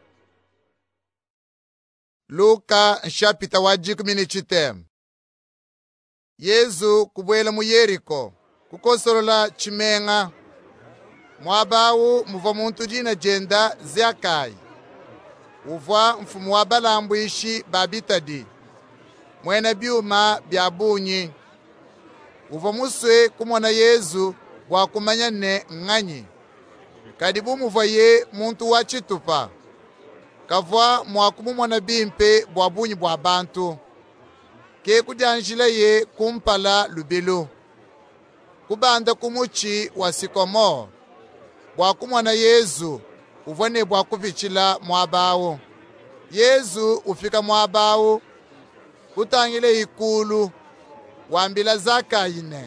Luka nshapita waji kumini chitem. Yesu kubwela mu Yeriko kukosolola chimenga mwabawu muva muntu dina jenda Zakayi uvwa mfumu wa balambu ishi babitadi mwena byuma bya bunyi uva muswe kumona Yesu wakumanya ne ng'anyi kadibu muva ye muntu wa chitupa kavwa mwakumumona bimpe bwa bunyi bwa bantu ke kujanjila ye kumpala lubilu kubanda kumuchi wa sikomo bwakumwana Yesu uvone bwakuvichila mwabawo Yesu ufika mwabawo kutangile ikulu wambila Zakayi ne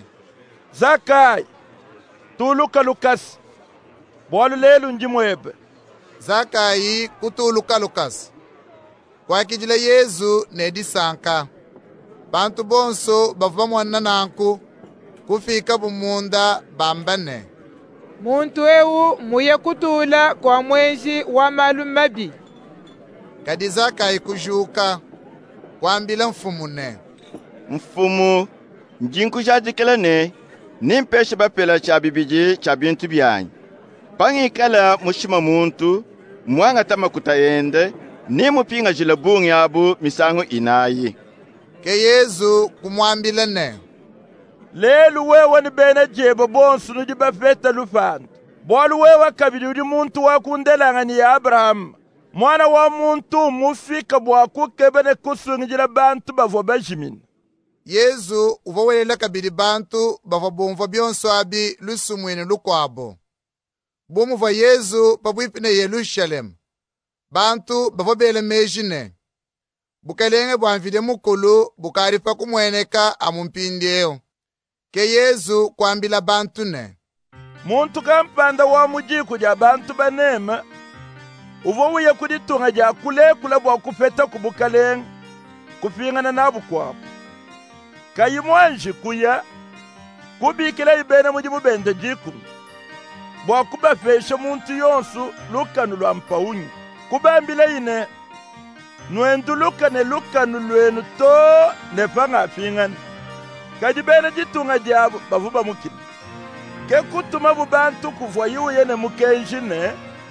Zakayi tuluka lukasi bwalu lelu njimwebe. Zakayi kutuluka lukasi kwakijila Yesu nedisanka bantu bonso bavuba mwana nanku kufika bumunda bambane muntu ewu muye kutula kwa mwenji wa malu mabi kadi Zakayi kujuka kwambila mfumu ne mfumu njinku jadikela ne nimpeshe bapela cha bibiji cha bintu byanyi pangikala mushima muntu mwanga tama kutayende ni mupinga jila bungi abu misango inayi ke Yesu kumwambila ne lelu wewe ni bene jebo bonsu nudi bafeta lufanda bwalu wewe kabili udi muntu wakundelanga ni Abraham mwana wa muntu mufika bwaku kebene kusungijila bantu bavo Benjamin. Yesu uvawelela kabili bantu bava bomva byonso abi lusumwini lukwabo bumuva Yesu pabwipine Yerusalemu bantu bava bele mejine bukalenge bwamvide mukulu bukaripa kumweneka amumpindeo ke Yesu kwambila bantu ne muntu kampanda wa mujiku ja bantu banema uvo uye kuditunga ja kulekula bwa kufeta kubukalenge kufingana nabu kwapo kayimwanji kuya kubikila ibene mujimu bende jiku bwa kubafesha muntu yonsu lukanu lwa mpaunyi kubambila ine nwendu lukane lukanu lwenu to nepanga afingana kadi bene jitunga jabu bavuba mukini ke kutuma bubantu kuvwa yuye ne mukenjine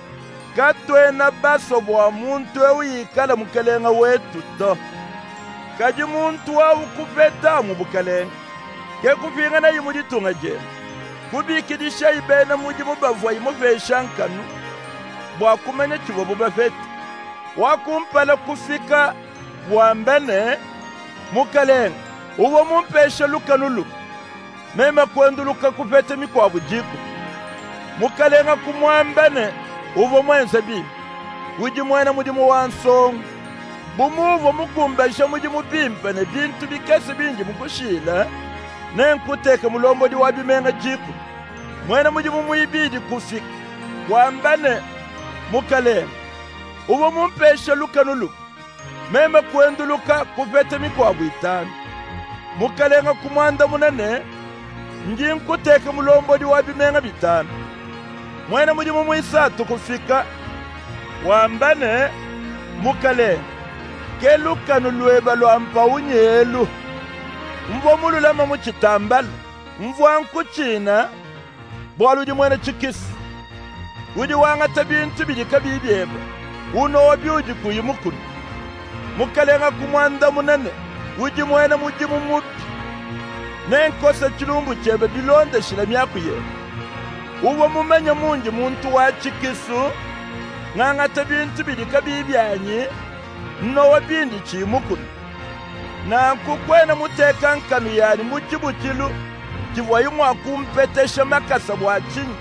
katwena baso bwa muntu ewikala mukelenga wetu to kadi muntu wa ukupeta mu bukalenga ke kufingana yimu jitunga je kubikidisha ibene mujimu bavwa yimu veshankanu bwa kumene chivo bubafeti wakumpala kufika bwambene mukalenga uwo mumpesha lukanulu mema kwenduluka kupete mikwabu jiku mukalenga kumwambene uwo mwenza bibi uji mwena mujimu wansongo bumuvo mukumbesha mujimu bimpene bintu bikese bingi mukushila nenkuteke mulombo di wabimenga jiku mwena mujimu muibidi kufika wambane mukalenga uwo mumpesha lukanulu mema kwenduluka kupete mikwabu itanu mukalenga kumwanda munene nginkuteke mulombo di wabimenga bitanu mwena mujimu muisatu kufika wambane mukalenga ke lukanu lweba lwa mpaunyelu mvo mululama muchitambala mvo nkuchina bwalu udi mwene chikisi udi wangata bintu bidika bibyeba uno wabi udi kuyimukunu mukalenga kumwanda munene udi mwene mujimu mubi nenkosa chilumbu chebe bilonde shila myaku ye uwo mumenya mungi muntu wa chikisu ngangata bintu bidika bibyanyi no wabindi chimukunu na kukwena muteka nkanu yani mujibukilu kivoyi mwakumpetesha makasa bwa chinyi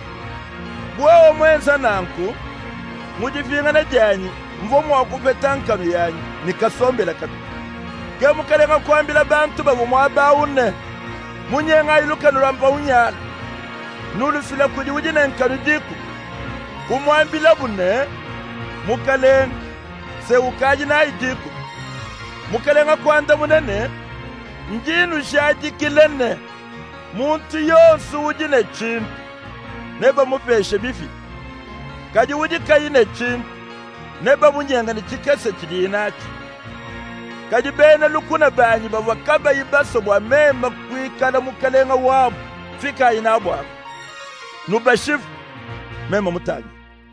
bwewo mwenza nanku mujivingana janyi mvo mwakupeta nkanu yani nikasombela kabi ke mukalenga kuambila bantu babu mwabawune munyenga ilukanu lwamba unyala nulufila kudi ujina nkanu diku kumwambila bune mukalenga se ukaji na idiku mukalenga kwanda munene njinu shajikilene muntu yonse ujine chintu neba mupeshe bifi kaji ujikayine chintu neba munyenga ni chikese chilinachi kaji bene lukuna banyi bavakaba yibaso bwa mema kwikala mukalenga wabu fika inabwa nubashifu mema mutagi.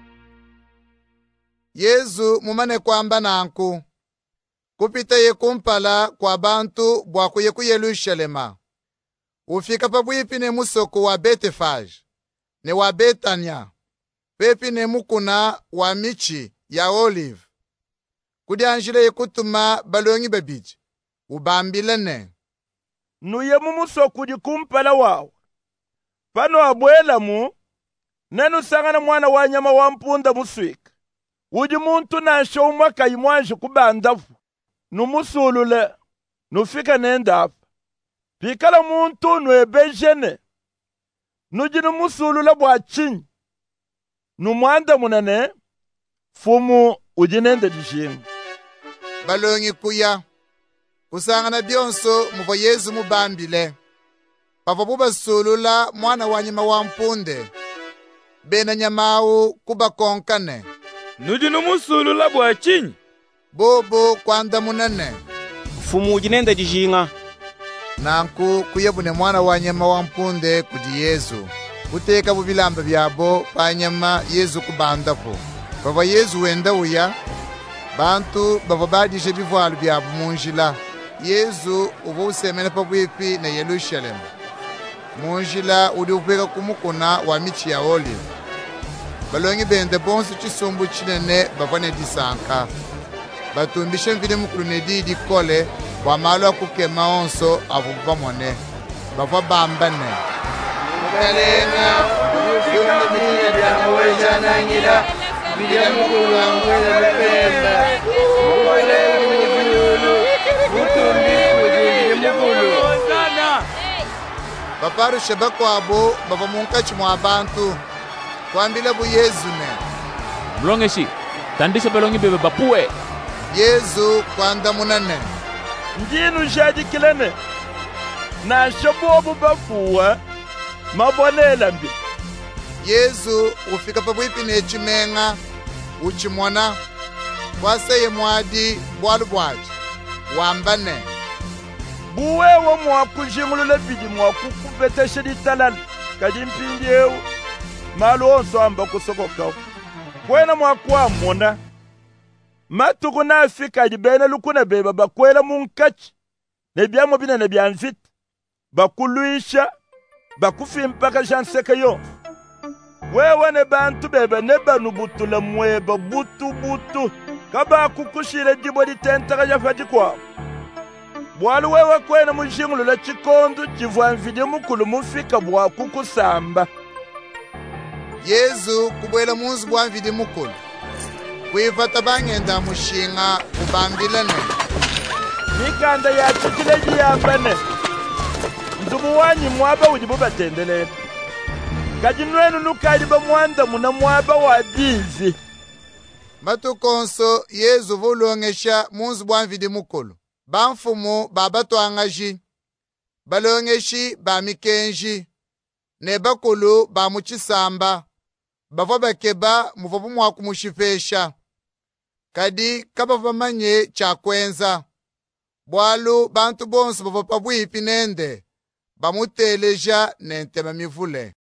Yesu mumane kwamba nanku kupita ye kumpala kwa bantu bwakuye ku Yerusalema ufika pabwipi ne musoko wa Betefage ne wa Betania pepi ne mukuna wa michi ya Olive kudi anjile ye kutuma balongi babiji ubambilene nuye mu musoko di kumpala wawo pano abwela mu nenu sangana mwana wa nyama wa mpunda muswika uji muntu na shoma kayimwanje kubandafu numusulule nufika nendafa pikala muntu nwebejene nuji numusulula bwa chinyi numwanda munene fumu uji nende dishinga balongi kuya kusangana byonso muvo Yesu mubambile pavo bubasulula mwana wa nyama wa mpunde bena nyamawu kuba konkane nuji numusulula bwa chinyi bobo kwanda munene fumu ujinenda dijinga nanku kuyebune mwana wa nyama wa mpunde kudi Yesu kuteka bubilamba byabo pa nyama Yesu kubandapo bava Yesu wenda uya bantu bava badishe bivwalu byabo munjila Yesu uvo usemene pabwipi na Yerusalemu munjila udi upeka kumukuna wa michi ya Olive balongi bende bonsu chisumbu chinene bavane disanka batumbishe mvile mukulu nedidi kole wa malu akukema onso avuva mone bava bambane mukalenga ufika mbiya byamuweza nangila biya mukulu wangwela bepemba mukalenga mujulu mutumbi kujili mukulu baparushe bakwabo bava munkachi mwa bantu kwambile bu Yesu ne mlongeshi tandisha balongi bebe bapuwe Yesu kwanda munane njinu shajikilene na shabobu bafuwa mabolela mbi Yesu ufika pabwipi ne chimenga uchimona kwaseye mwadi bwalu bwaji wambane buwewo mwakujimulule bidi mwakukupeteshe ditalala kajimpindiewu malu onso amba kusokoka kwena mwakuwa mona matuku na afika jibene lukuna beba bakwela munkachi nebyamo binene byanzita bakuluisha bakufimpaka janseka yo wewe ne bantu bebe ne banubutula mweba butu butu kaba kukushile jibo ditentaka jafati kwa bwalu wewe kwena mujimulu la chikondu jivwanvide mukulu mufika bwa kukusamba Yesu kubwela munzu bwa mvidi mukulu kuifata bangenda mushinga kubambilene mikanda ya chikile jiyambane nzubu wanyi mwaba ujibu batendelele kaji nwenu nukali ba mwanda muna mwaba wa dizi matukonso Yesu vulongesha munzu bwa mvidi mukulu bamfumu babatwangaji balongeshi bamikenji ne bakulu bamuchisamba bava bakeba muvovu mwaku mushifesha kadi kabava manye chakwenza bwalu bantu bonso bava pabwipi nende bamuteleja nentema mivule.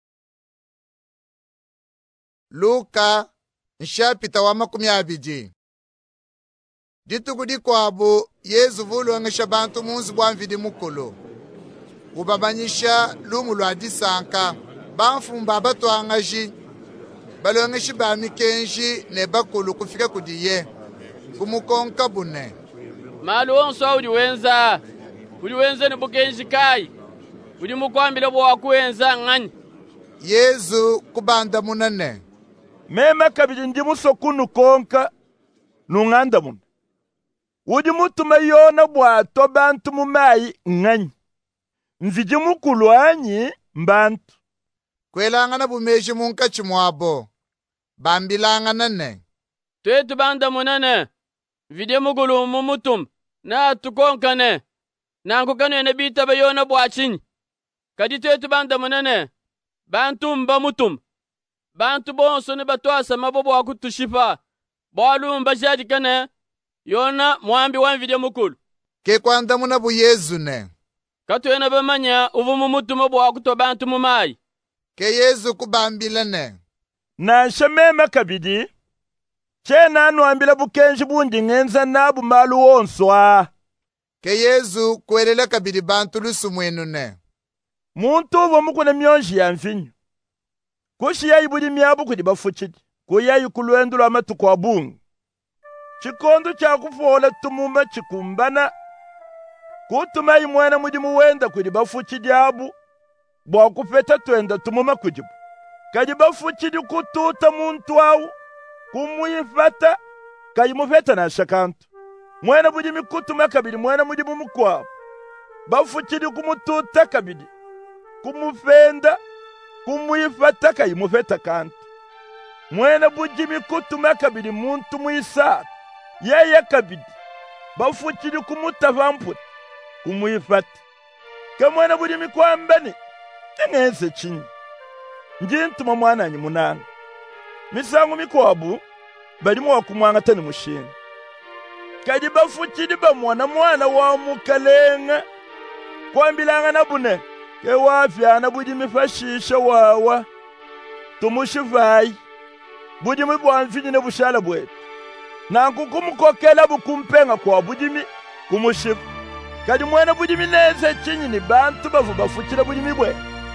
Luka nshapita wa makumi abidi dituku dikwabo Yesu vulongesha bantu munzu bwa mvidi mukulu ubabanyisha lumu lwa disanka bamfumba batwangaji balongeshi bamikenji ne bakulu kufika kudiye kumukonka bune malu onso udi wenza udi wenza ne bukenji kai udi mukwambile bwa kuwenza ngani Yesu kubanda munane mema kabidi ndi musokunu konka nunganda mun udi mutuma yona bwato bantu mumayi ngani nziji mukulu anyi mbantu kwelangana bumeji munkachi mwabo bambilangana ne twetu banda munene vide mugulu mumutum na tukonkane na nkukane ne bita bayona bwachin kadi twetu banda munene bantum bamutum bantu bonso ne batwasa mabobo akutushifa bwalu mbashadi kane yona mwambi wa vide mukulu ke kwanda muna bu Yesu ne katwena bamanya uvumu mutumo bwa kuto bantu mumai ke Yesu kubambila ne na nshemema kabidi chena nwambila bukenji bundi ngenza nabu malu wonswa ke Yesu kwelela kabidi bantu lusumwenu ne muntu uvo mukune myonji ya mfinyu kushi yayi budi myabu kudi bafuchidi kuyayi kulwendu lwa matuku wa bungu chikondo cha kufola tumuma chikumbana kutuma imwena mudi muwenda kudi bafuchidi abu bwa kufeta twenda tumuma kujibu kadi bafuchidi kututa muntu au kumuyifata kayi mufeta na shakantu mwena budi mikutuma kabidi mwena mudi mumukwa bafuchidi kumututa kabidi kumufenda kumuyifata kayi mufeta kantu mwena budi mikutuma kabidi muntu muisata yeye kabidi bafuchidi kumutava mputa kumuyifata kamwena budi mikwambani tengense chini njintuma mwana nyi munanga misangu mikwabu bali mwa kumwanga tani mushini kadi bafuchidi ba mwana mwana wa mukalenga kwambilanga na bune ke wafyana budi mifashisha wawa tumushivai budi mibwamfinyi ne bushala bwetu nanku kumukokela bukumpenga kwa budimi kumushifu kadi mwana budimi neze chinyi ni bantu bavu bafuchila budimi bwe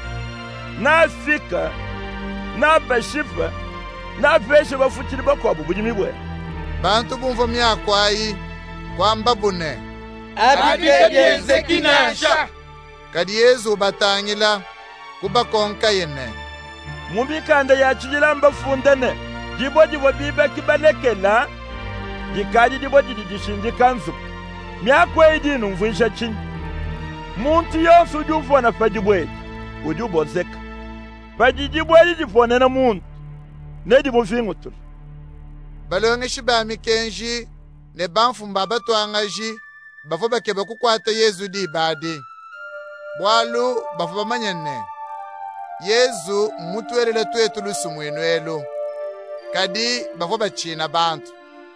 nafika nabashifa nafeshe bafuchili bakwa budimi bwe bantu bumvo myakwayi kwamba bune abitegeze kinasha kadi Yesu batangila kubakonka yene mubikanda yachijila mbafundane jibo jibo biba kibalekela jikadi jibo jidijishindi kanzu myakwe idinu mvuisha chini muntu yose ujufona fajibwe ujubozeka fajijibwe jifone na muntu nejibo fingutul balongeshi bami kenji ne banfumba batwangaji bafo bakebe kukwata Yesu di badi bwalu bafo bamanyene Yesu mutwelele twetu lusumwenu elu kadi bafo bachina bantu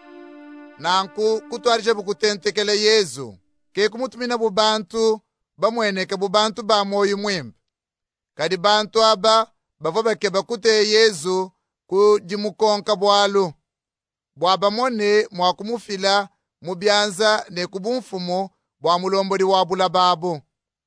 nanku kutwarije bukutentekele Yesu ke kumutumina bubantu bamweneke bubantu ba moyo mwembe kadi bantu aba bafo bakeba kute Yesu kujimukonka bwalu bwaba mone mwakumufila mubyanza ne kubumfumo bwa mulomboli wa bula babu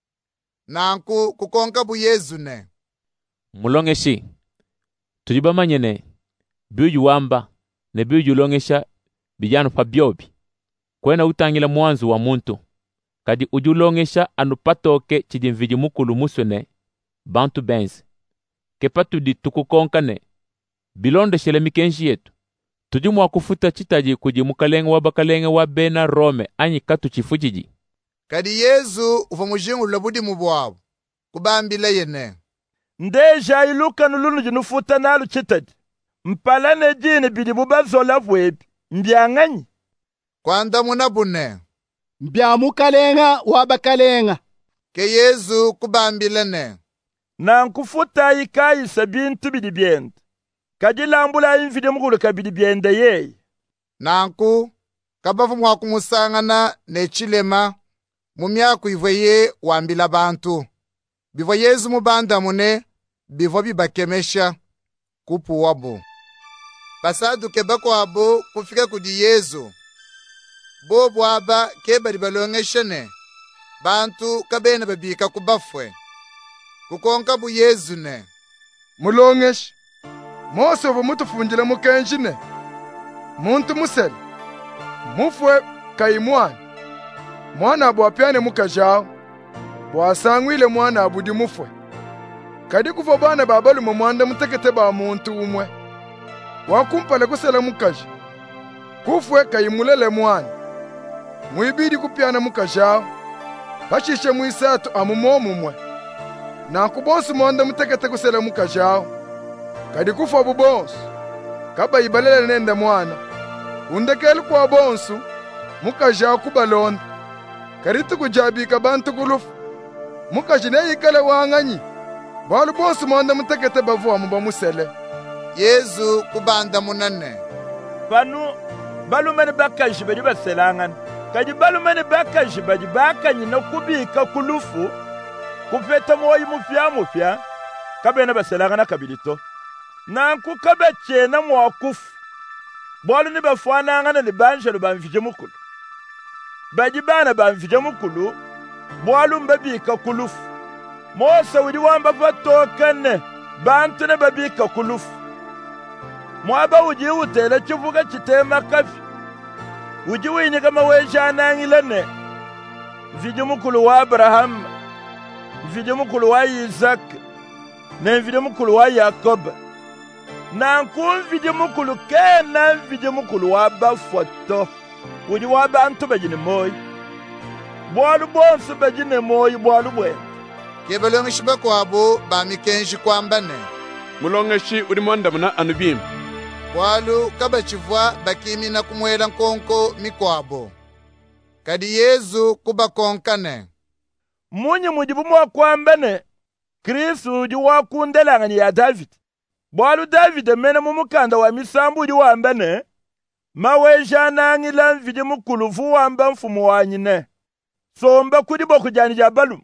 nanku kukonka bu Yesu ne mulongeshi tujiba manyene biyu wamba ne biyu longesha bijano pa biobi kwena utangila mwanzo wa muntu kadi ujulongesha anupatoke chidimviji mukulu musone bantu benzi kepatu di tukukonkane bilonde shele mikenji yetu tujumu wakufuta chitaji kujimukalenga wabakalenga wa bena Rome anyi katu chifujiji kadi Yesu ufa mujingu labudi mubwabu kubambila yene ndeja iluka nulunu jinufuta nalu chitaji mpalane jini bidi bubazola vwebi mbyanganyi kwanda muna bune mbyamukalenga wabakalenga ke Yesu kubambila ne na nkufuta ikayisa bintu bidi byenda kajilambula imvide mukulu kabidi byenda yeye nanku kabavu mwakumusangana ne chilema mumyaku ivweye wambila bantu bivo Yesu mubanda mune bivo bibakemesha kupu wabu basadu kebako abo kufika kudi Yesu bobo aba kebali balongeshane bantu kabena babika kubafwe kukonka bu Yesu ne mulongeshi Mose uvu mutufunjile mukenji ne muntu museli mufwe kayi mwana mwana abu apyane mukajao bwasangwile mwana abudi mufwe kadi kufa bana babalu mumwanda mutekete ba muntu umwe wakumpale kusela mukaji kufwe kayi mulele mwana muibidi kupyana mukajao bashishe muisatu amumomu mwe na kubonsu mwanda mutekete kusela mukajao kadi kufa bubonsu kaba ibalele nenda mwana undekeli kwa bonsu mukaja kubalonda kariti kujabika bantu kulufu mukajine yikale wanganyi balu bonsu monda mutekete bavuwa muba musele. Yesu kubanda munane banu balumene bakaji bedi baselangan kaji balumene bakaji bedi bakanyi na kubika kulufu kupeta moyi mufya mufya kabena baselangana kabilito nanku kabachena mwakufu bolu ni bafwanangana ni banjelo banvije mukulu baji bana banvije mukulu bolu mbabika kulufu Mose widi wamba fatokane bantu ne babika kulufu mwaba uji utele chivuga chitema kafi uji wini kama wejana ngilene vije mukulu wa Abraham vije mukulu wa Isaac ne vije mukulu wa Jacob na nkun vije mukulu ke na vije mukulu wa bafoto uji wa bantu bajine moyi bwalu bonsu bajine moyi bwalu bwe kebalongeshi bakwabo bamikenshi kwambane mulongeshi uri monda muna anubim bwalu kabachivwa bakimina kumwela nkonko mikwabo kadi Yesu kubakonkane munyi mujibu mwa kwambane Kristu uji wakundelangani ya David bwalu David mene mumukanda wa misambu uji wambane maweja ngila mvije mukulufu wamba mfumu wanyine somba kudibo kujani jabalum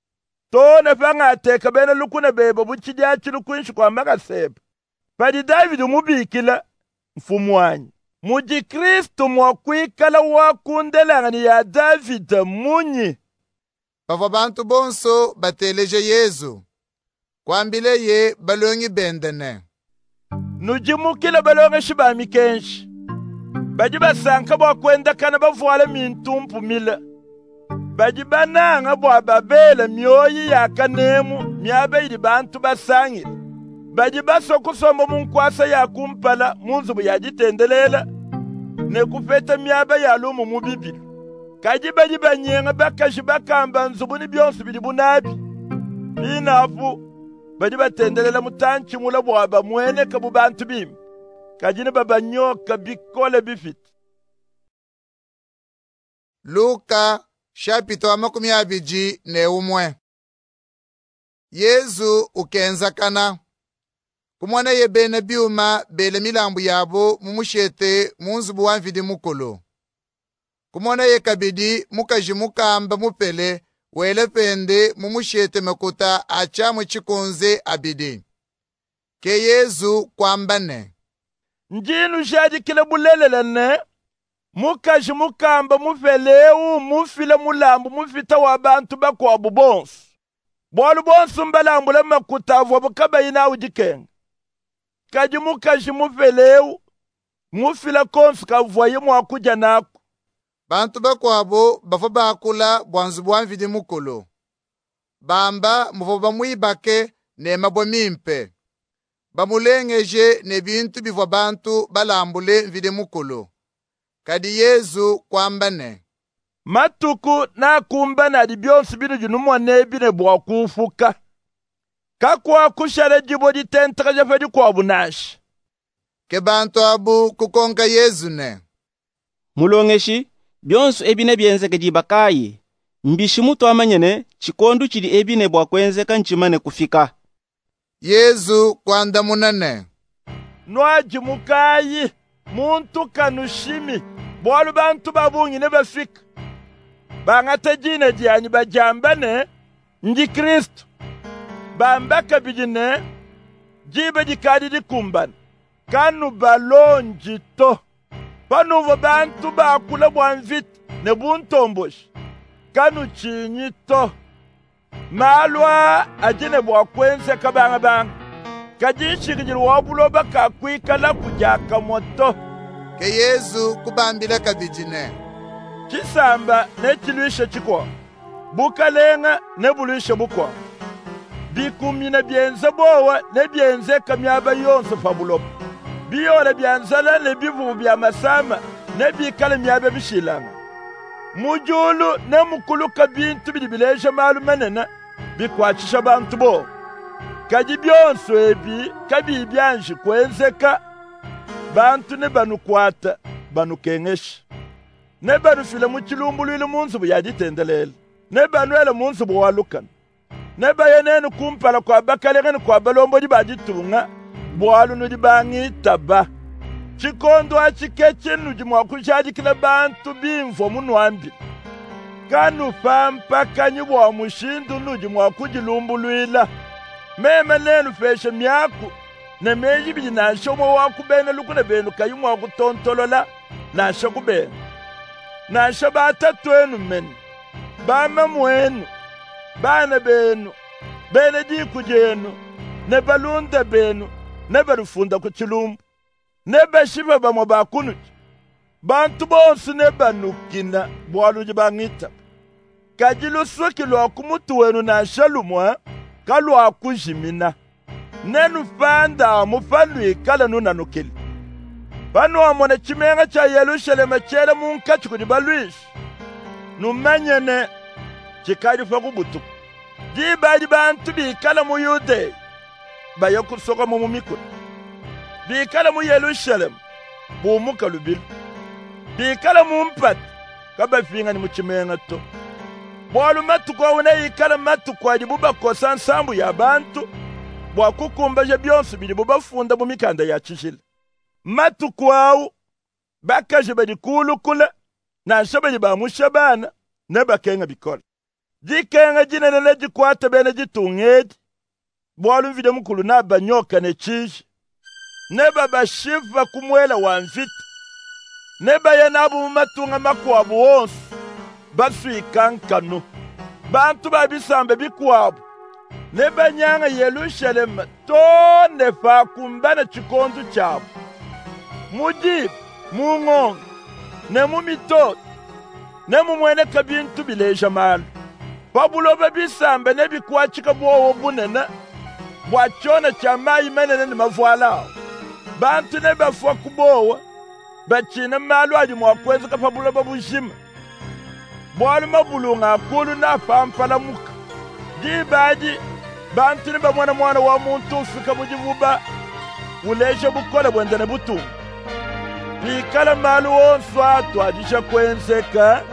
tone panga teka bene lukune bebo buchija chilukunshi kwa mbaga sebe padi David umubikila mfumu wanyi muji Kristu mwakwikala wakundelangani ya David munyi pava bantu bonso bateleje Yesu kwambile ye balongi bendene nujimukila balongi shibami kenshi baji basanka bwa kwenda kana bavuala mintumpu mila baji bananga bwa babela myoyi ya kanemu myabe ili bantu basangile baji basokusomba munkwasa ya kumpala munzubu ya jitendelela ne kupeta myabe ya lumu mubibili kaji baji banyenga bakashi bakamba nzubu ni byonsu bili bunabi binafu baji batendelela mutanchi mula bwa bamwene kabu bantu bimu kajine babanyoka bikole bifit. Luka shapito amakumi abiji ne umwe. Yesu ukenza kana kumwana ye bene biuma bele milambu yabo mumushete munzubu wanvidi mukulu kumwana ye kabidi mukaji mukamba mupele wele pende mumushete makuta acha muchikunze abidi ke Yesu kwambane njinu jadi kile bulelelene mukaji mukamba mufeleu mufile mulambu mufita wa bantu bakwa bubonsu bwalu bonsu mbalambu le makutavu bukaba ina ujikenga kaji mukaji mufeleu mufila konsu kavoye mwakuja naku bantu bakwabo bafo bakula bwanzu bwanvidi mukulu bamba mufo bamwibake ne mabomimpe bamulengeje ne bintu bivwa bantu balambule mvide mukulu kadi Yesu kwambane matuku na kumbana di byonsu binu junumwa nebine bwa kufuka kakwa kushare jibo di tentra jafe di kwa bunashi ke bantu abu kukonka Yesu ne mulongeshi byonsu ebine byenzeke jibakayi mbishi mutu amanyene chikondu chidi ebine bwa kwenzeka nchimane kufika Yesu kwanda munane nwaji mukayi muntu kanushimi bwalu bantu babungi ne bafika bangata jine diani bajambane nji Kristu bambaka bijine jibe jikadi dikumban kanu balonji to panuvo bantu bakula bwanvit ne buntombosh kanu chinyi to malwa ajine bwa kwense kabanga banga kajishikijiri wabulo baka kwikala kujaka moto ke Yesu kubambila kabijine chisamba ne chiluisha chikwa bukalenga ne buluisha bukwa bikumina byenze bowa ne byenze kamyaba yonse fabulo biyole byanzala ne bivu bya masama ne bikale myabe bishilanga mujulu ne mukuluka bintu bidibileje malu manena bikwachisha bantu bo kaji byonso ebi kabi byanji kwenzeka bantu ne banukwata banukengeshi ne banufile mu chilumbulwile munzu buyaditendelele ne banwele munzu buwalukana ne bayenenu kumpala kwa bakalengeni kwa balombo di baditunga bwalu nudi bangitaba chikondo achikeche nudi mwakushadikile bantu bimvo munwambi kanu pampa kanyi bwa mushindu nudi mwakujilumbulwila meme nenu feshe myaku ne meji biji nashomo wakubene lukune benu kayu mwakutontolola nasho benu nasho batatu enu meni bama mwenu bana benu bene diku jenu ne balunda benu ne barufunda ku chilumbu ne bashiba bamo bakunu bantu bonse ne banukina bwaluji bangita kajilu soki lo kumutu wenu na shalumwa kalu akujimina nenu fanda mufandu ikala nuna nukili banu amone chimenga cha Yerusalema chere munkachi kudi balwish numanyene chikari fakubutu jibadi bantu bikala mu Yude bayokusoka mu mumikuni bikala mu Yerusalema bumuka lubilu bikala mu mpati kabafinga ni mu chimenga to bwalu matuko wone ikala matuko ajibuba kosa nsambu ya bantu bwakukumbaje byonse bili bubafunda mu mikanda ya chishile matuko awu bakaje bali kulukula na shabali ba mushabana ne bakenga bikola jikenga jinene ne jikwata bene jitungedi bwalu vide mukulu na banyoka ne chishi ne baba shiva kumwela wa mvita ne bayenabu matunga makwabu wonse basu ikankanu bantu babisambe bikwabu ne banyanga Yerusalema to ne fa kumbana chikondu chabu mujibu mungonga ne mumito ne mumwene kabintu bileja malu pabulo babisambe ne bikwachika bwowo bunene bwachona cha mayi menene ne mavwala bantu ne bafwa kubowa bachina malu aji mwakweza ka pabulo babushima bwalu mabulunga akulu na fampala muka jibaji bantu ne bamwana mwana wa muntu ufika mujivuba uleje bukola bwendene butu bikala malu wonswa twadisha kwenzeka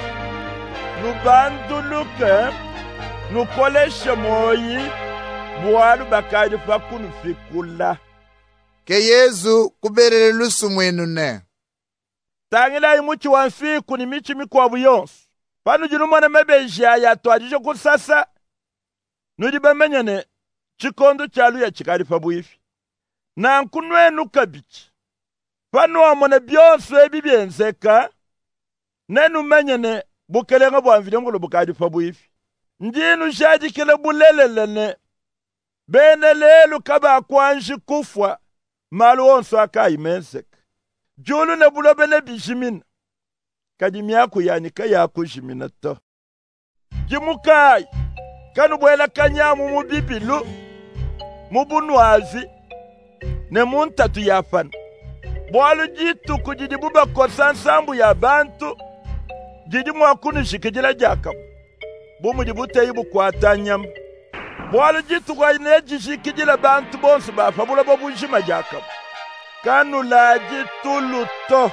nubanduluke nukolesha moyi bwalu bakaji fakunu fikula ke Yezu kuberele lusu mwenu ne tangila imuchi wanfiku ni michi mikwabu yonsu panu jinumane mebeja ya twadisha kusasa nudi bamenyane chikondo chalu ya chikari fabuifi na nkunwenu kabichi panu amone byonso ebi byenzeka nenu menyene bukelenga bwamvile ngolo bukadi fabuifi ndinu shadikile bulelelene bene lelu kaba kwanji kufwa malu onso akayimenzeka julu ne bulobe ne bijimina kadi miyaku yanika yaku jimina to jimukai kanu bwela kanyamu mubibilu mubunwazi ne muntatu yafana bwalu jitu kujidi buba kosa nsambu ya bantu jidi mwakunu shikijila jakamu bumu jibute ibu kwa tanyam bwalu jitu kwa ineji shikijila bantu bonsu bafabula babu njima jakamu kanu la jitu luto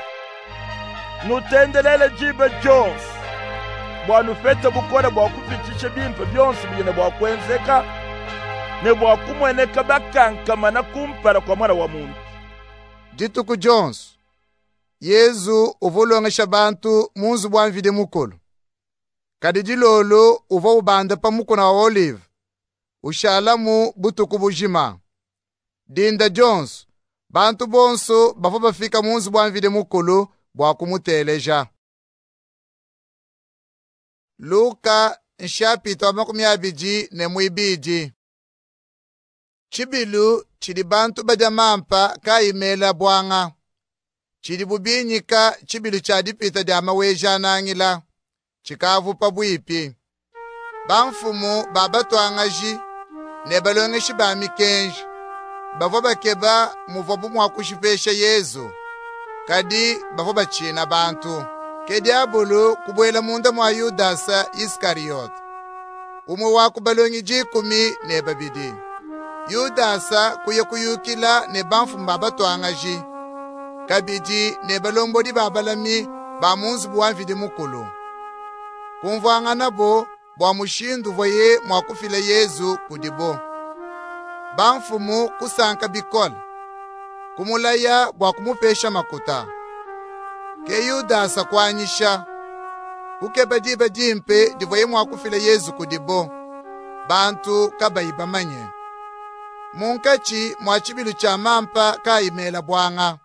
nutendelele jibe Jones bwanu fete bukole bwakufichishe bimpe byonsu bijine bwakwenzeka ne bwakumweneka bakankama na kumpala kwa mwana wa muntu Jituku Jones Yezu uvolongesha bantu munzu bwanvide mukolo kadi jilolo uvo ubanda pa mukona wa Olive ushalamu butuku bujima Dinda Jones bantu bonso bafo bafika munzu bwanvide mukolo bwakumuteleja Luka nshapito makumi abiji ne mwibiji Chibilu chidi bantu bajamampa kaimela bwanga chidi bubinyika chibilu chadipita diama wejanangila chikavu pabwipi banfumu babatwangaji ne balongeshi ba mikenji bavo bakeba muvobu mwakushipesha Yezu kadi bavo bachina bantu kedi abulu kubwela munda mwa Yudasa Iskariot umu wakubalongi jikumi ne babidi Yudasa kuye kuyukila ne banfu mbabatwangaji kabidi ne balombodi babalami ba munzu buwamvidi mukulu. Kumvwangana bo bwa mushindu voye mwakufile Yezu kudibo. Bamfumu kusanka bikola. Kumulaya bwa kumupesha makuta. Ke Yudasa kwanyisha. Kukeba dimpe divoye mwakufile Yezu kudibo. Bantu kabayiba manye. Munkachi mwachibilu cha mampa kaimela bwanga.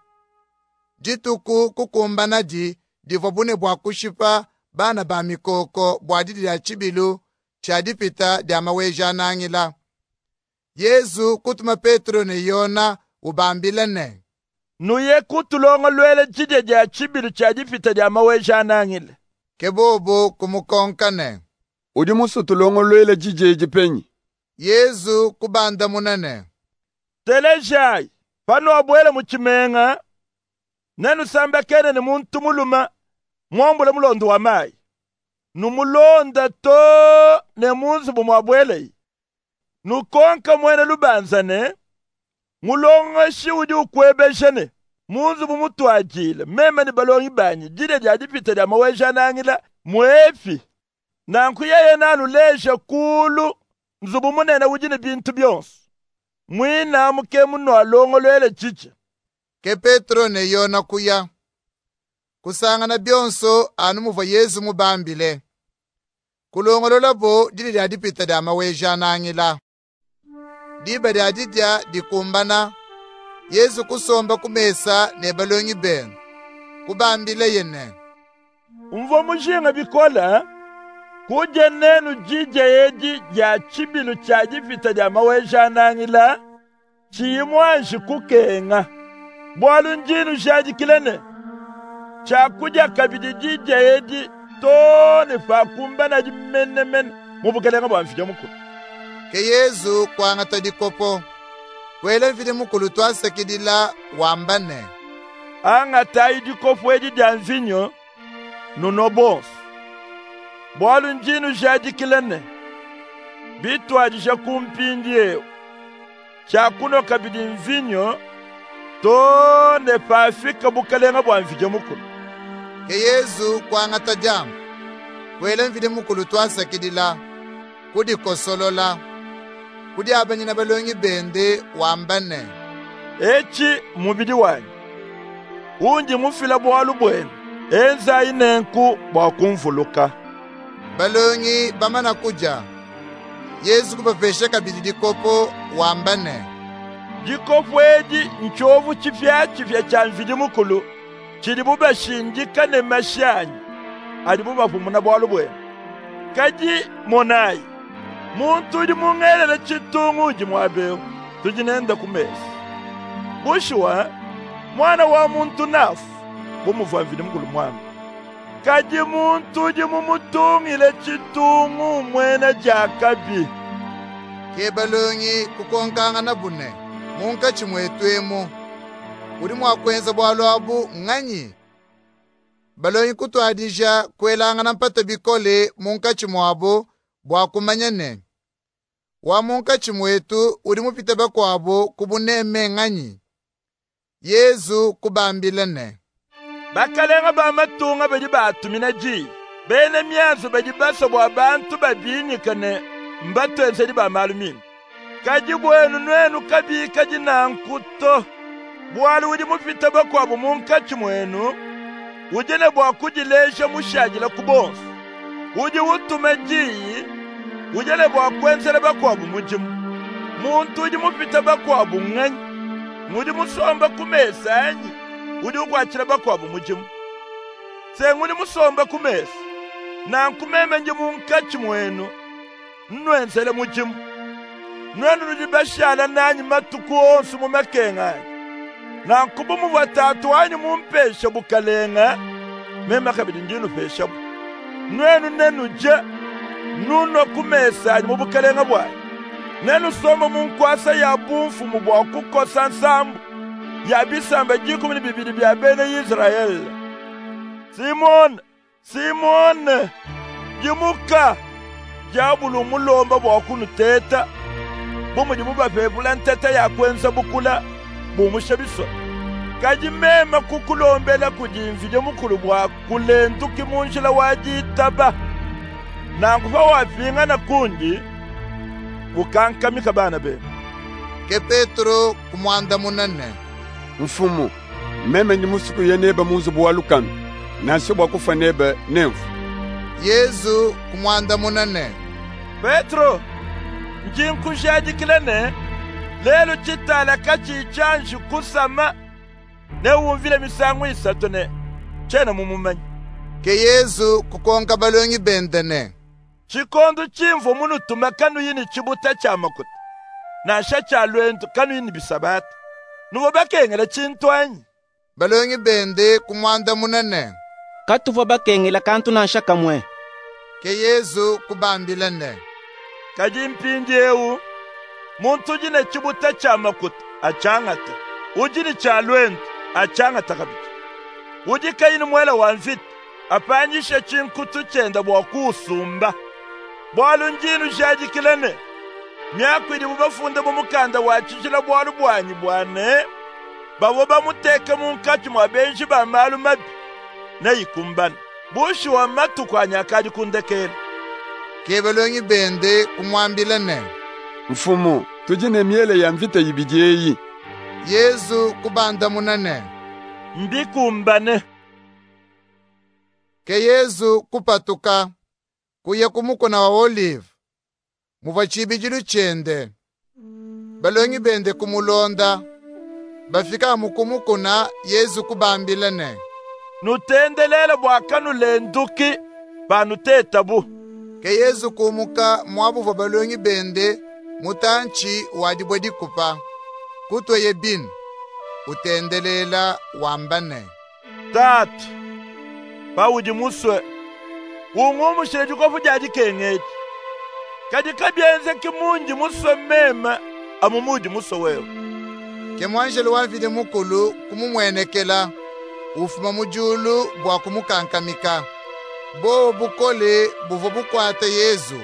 Jituku kukumbana di divo bune bwa kushipa bana ba mikoko bwa didi ya chibilu cha dipita di amaweja nangila. Yezu kutuma Petro ne Yona ubambila ne. Nuye kutulongo lwele jide ya chibilu cha dipita di amaweja nangila. Kebobo kumukonka ne. Udi musu tulongo lwele jije jipenyi. Yezu kubanda munene. Telejai, pano abwele muchimenga, nenu samba kene ni muntu muluma, mwambule mulondo wa mai. Numulonda to ne munzu bumwabwele. Nukonka mwene lubanzane, mulonga shi udi ukwebeshene, munzu bumutu ajile, meme ni balongi banyi, jide jadi pita di amaweja nangila, mwefi. Nankuyeye nanu leja kulu, nzubu munene ujine bintu byonsu. Mwina muke muno alongo lwele chiche. Ke Petro ne Yona kuya. Kusangana byonso anu muva Yezu mubambile. Kulongo lolabo dili ya dipita di amaweja nangila. Diba di adidya di kumbana. Yezu kusomba kumesa ne balongi ben. Kubambile yene. Umvo mujinga bikola. Kuje nenu jije yeji ya chibilu cha dipita di amaweja nangila. Chimwanshi kukenga. Bwalu njinu shaji kilene. Cha kuja kabidi jije yeji tone fa kumbana jimene men. Mubukelenga bwa mfija mukulu. Ke Yezu kwa ngata dikopo. Wele mfide mukulu twasekidila wambane. Angata idikopo eji dianzinyo. Nunobos. Bwalu njinu shaji kilene. Bitu ajisha kumpindie. Chakuno kabidi mvinyo. To ne pafika bukalenga bwa mfije mukulu. Ke Yezu kwa ngata jamu. Wele mfide mukulu twasekidila. Kudi kosolola. Kudi abanyina balongi bende wambane. Echi mubidi wanyi. Unji mufila bwalu bwenu. Enza inenku bwa kumfuluka. Balongi bamana kuja. Yezu kubafesha kabidi dikopo wambane. Dikopo eji nchovu chifya chifya cha mfidi mukulu. Chilibuba shinjika ne mashanyi. Alibuba fumuna bwalu bwenu. Kaji monai. Muntu di mungelele chitungu uji mwabeo. Tujinenda kumesi. Bushwa, mwana wa muntu nafu. Bumuva mfidi mukulu mwana. Kaji muntu di mumutungile chitungu mwena jakabi. Kebalongi kukonkanga na bune. Munka chimwetwemo. Uri mwakwenza bwalu abu nganyi. Balongi kutu adija kwelanga na mpata bikole munka chimwabo bwa kumanyane. Wa munka chimwetu uri mupita bakwabo kubuneme nganyi. Yezu kubambilane. Bakalenga ba matunga bedi batumina ji. Bene mianzo bedi baso bwa bantu babinyikane mbato ensedi ba malumini. Kaji bwenu nwenu kabi kaji nankuto. Bwalu udi mupita bakwabo munka chimwenu. Ujene bwa kujilesha mushajila kubonsu. Uji utume ji. Ujene bwa kwensele bakwabo mujimu. Muntu uji mupita bakwabo nganyi. Mudi musomba kumesa anyi. Udi ukwachila bakwabo mujimu. Sengu udi musomba kumesa. Na nkumeme nji munkachi mwenu. Nwensele mujimu. Nwenu udi bashala nanyi matuku onsu mumakenga anyi. Na nkubumu watatu anyi mumpesha bukalenga. Mema kabidi njinu pesha bu. Nwenu nenu je. Nuno kumesa anyi mubukalenga bwanyi. Nenu soma munkwasa ya bumfu mubwa kukosa nsambu. Ya bisamba jiku ni bibidi bya bene Israel. Simon, Simon, jimuka. Jabulu mulomba bwa kunu teta. Bumu jimuba febula nteta ya kwenza bukula. Bumu shabiso. kadi mema kukulombela kudimvile mukulu bwa kulenduki munjila wajitaba nanguva wavinga na kundi bukankamika bana be. Ke Petro kumwanda munene: Mfumu, meme ni musuku yeneba munzu bwa lukano nasi bwa kufa nebe nemfu. Yesu kumwanda munene: Petro, njinkushadikilene lelo chitala kachichanji kusama ne wumvile misango isatu ne chena mumumanyi. Ke Yesu kukonka balongi bendene: Chikondo chimvo munu tuma kanu yini chibuta cha makuta na sha cha lwendu kanu yini bisabata nubo bakengela chintwanyi. Balongi bende kumwanda munene: Katuva bakengela kantu na shaka mwe. Ke Yesu kubambilene: Kaji mpindi ewu muntu jine chibuta cha makuta achangata ujini cha lwendu achangata kabiti uji kayini mwela wanfiti apanyisha chinkutu chenda bwa kusumba bwalu njinu jadikilene myakwidi bubafunda bumukanda wachijila bwalu bwanyi bwane babo bamuteka munkati mwa benji ba malu mabi na yikumbana bushi wa matu kwa nyakadi kundekele. Ke balongi bende kumwambilene: Mfumu, tujine miele ya mvita yibijeyi. Yesu kubanda munene: Mbikumbane. Ke Yesu kupatuka kuye kumukona wa Olive muva chibijilu chende. Balongi bende kumulonda bafika mukumukona Yesu kubambilene: Nutendelela bwakanu lenduki banu tetabu. Ke Yesu kumuka mwabuva balongi bende mutanchi wadibwedi kupa kutwa yebin utendelela wambane. Tatu pawudi muswe wungumu shireju kofu jadi kengeji kadi kabyenze kimunji muswe mema amumuji muswe wewe. Ke mwanjelu wanvide mukulu kumumwenekela ufuma mujulu bwa kumukankamika bo bukole buvo bukwata Yesu.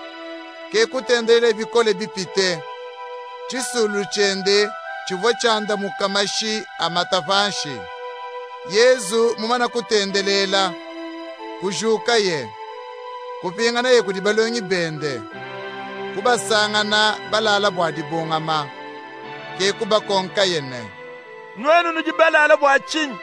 Ke kutendele bikole bipite chisulu chende chivo chanda mukamashi amatavanshi. Yesu mumana kutendelela kujuka ye kupingana ye kuti balongi bende kubasangana balala bwadi bungama ke kubakonka yene. Nwenu nujibalala bwa chini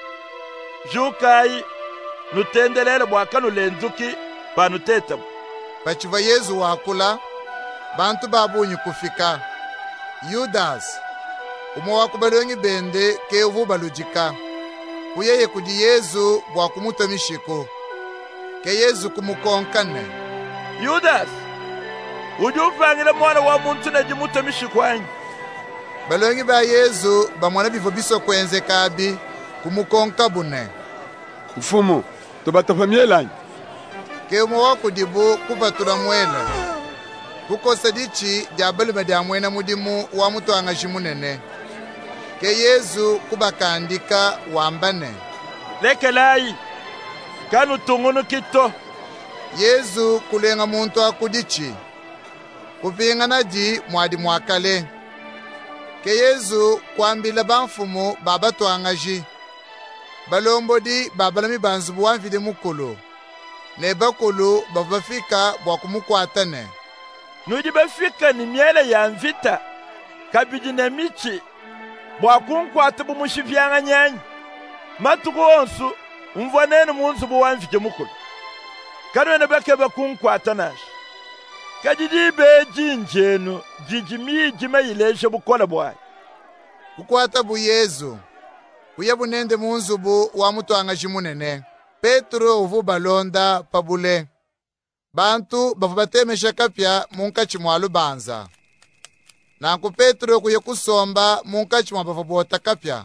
jukai nutendelela bwakanu lenduki panu tetabu. Pachiva Yesu wakula bantu babunyi kufika. Yudas umwe wakubalongi bende ke uvu balujika kuyeye kudi Yesu bwakumutomishiko ke Yesu kumukonkane. Yudas ujufangile mwana wa muntu na jimutomishiko anyi. Balongi ba Yesu bamwana bivo biso kwenze kabi kumukonka bune. Mfumu, tubatafa mielanyi. Ke umwe wakudibu kupatula mwela kukosa dichi diabali badia mwena mudimu wa mutu angashimunene. Ke Yesu kubakandika wambane. Lekelai kanu tungunu kito. Yesu kulenga muntu akudichi kupingana di mwadi mwakale. Ke Yesu kwambila banfumu baba tuangaji balombo di babalami banzubu wanvide mukulu ne bakulu bafika bwakumukwatane. Nuji bafika ni miele ya mvita kabidi na michi bwakunkwata bumushivyanga nyanyi matuku onsu umvanene munzu buwanvije mukulu kanwene bake bakunkwata nashi kadidi beji njenu jijimi jima ileshe bukola bwayi kukwata bu Yesu kuye bunende munzu bu wa mutu angashimunene. Petro uvu balonda pabule bantu bafu batemesha kapya munkachi mwalu banza nanku Petro kuye kusomba munkachi mwa bafu bota kapya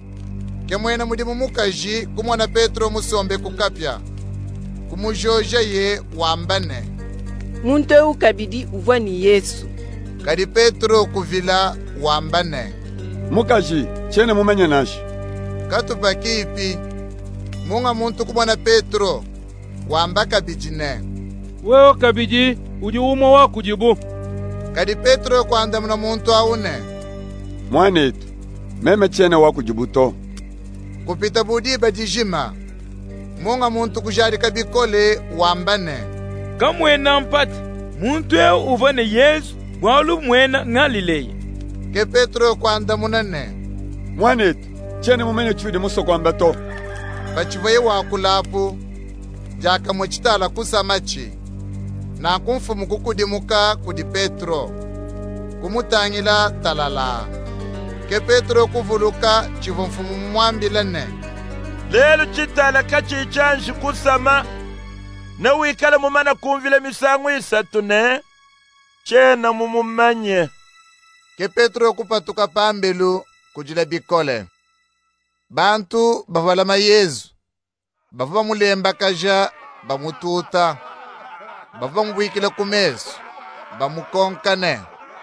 ke mwena mudimu mukaji kumwana Petro musombe kukapya kumujoja ye wambane. Muntu ukabidi uva ni Yesu kadi Petro kuvila wambane. Mukaji chene mumenya nashi katupa kipi munga muntu kumwana Petro wamba kabijine. Wewe kabiji uji umo wa kujibu. Kadi Petro kwanda muna muntu aune. Mwanetu meme chene wa kujibuto. kupita budiba dijima munga muntu kujarika bikole wambane kamwena mpata muntu eu uvane Yesu bwalu mwena ngalileye ke Petro kwanda munane mwanetu chene mumenye chude musokwamba to bachivoye wakulapu jaka mwechitala kusamachi na kumfumu kukudimuka kudi Petro kumutangila talala ke Petro kuvuluka chivo mfumu mwambilane lelo chitala kachichanji kusama na wikala mumana kumvila misangu isatu ne chena mumumanye ke Petro kupatuka pambelu kujila bikole bantu bavalama Yesu bavu bamulemba kaja bamututa bavu bamubwikila kumeso bamukonkane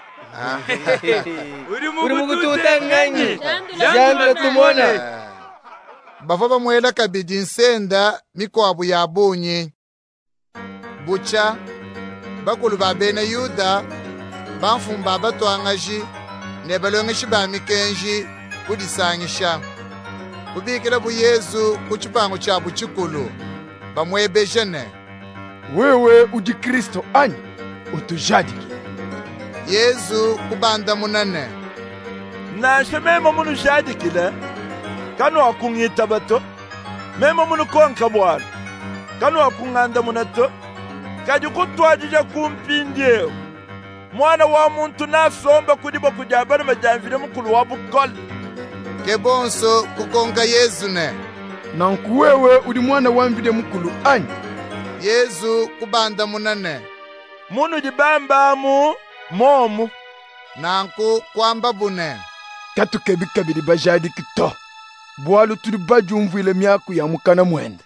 uri mukututa nganyi jambira tumona bavu bamuela kabidi nsenda mikwabu ya bunyi bucha bakulu ba bene Yuda bamfumba batwangaji ne balongeshi ba mikenji kudisangisha kubikila bu Yesu kuchipango cha buchikulu bamwebejene wewe udi Kristo ani utujadiki Yesu kubanda munane nashe mema munu jadikile kanu akungita bato mema munu konka bwana kanu akunganda munato kaji kutwajija kumpindie mwana wa muntu nasomba kudiba kujabana majamvire mukulu wa bukole kebonso kukonga Yesu ne nanku wewe udi mwana wamvide mukulu ani Yesu kubanda munane munu jibambamu momu nanku kwamba bune katukebi kabiri bajadiki to bwalu turi bajumvile myaku ya mukana mwende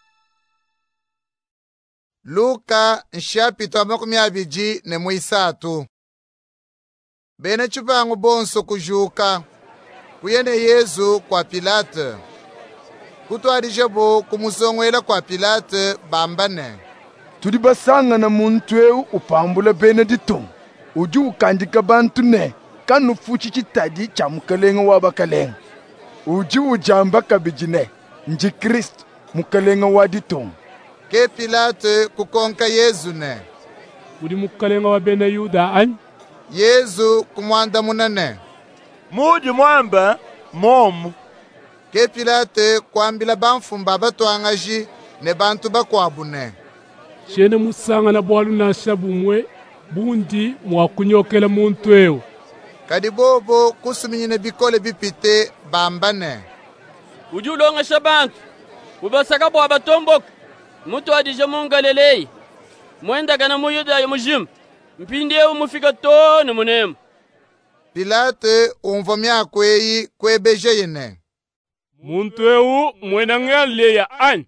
Luka nshapito amakumi abiji ne muisatu bene chupangu bonso kujuka kuyene Yesu kwa Pilate kutwarije bo kumusongwela kwa Pilate bambane turi basanga na muntu eu upambula Benedito uji ukandika bantu ne kanu fuchi chitaji cha mukalenga wa bakalenga uji ujamba kabijine nji Kristo mukalenga wa ditum ke Pilate kukonka Yesu ne udi mukalenga wa bene Yuda ani Yesu kumwanda munane muji mwamba momu ke Pilate kwambila bamfumba batwangaji ne bantu bakwabune chene musanga na bwalu na shabumwe bundi mwakunyokela muntu eu kadi bobo kusuminyine bikole bipite bambane ujulonga shabantu ubasaka bwa batomboka mutu adije mungalelei mwenda kana muyuda ya mujim mpindi eu mufika tone munemu Pilate umva myako eyi kwebeje yene muntu eu mwena ngale ya ani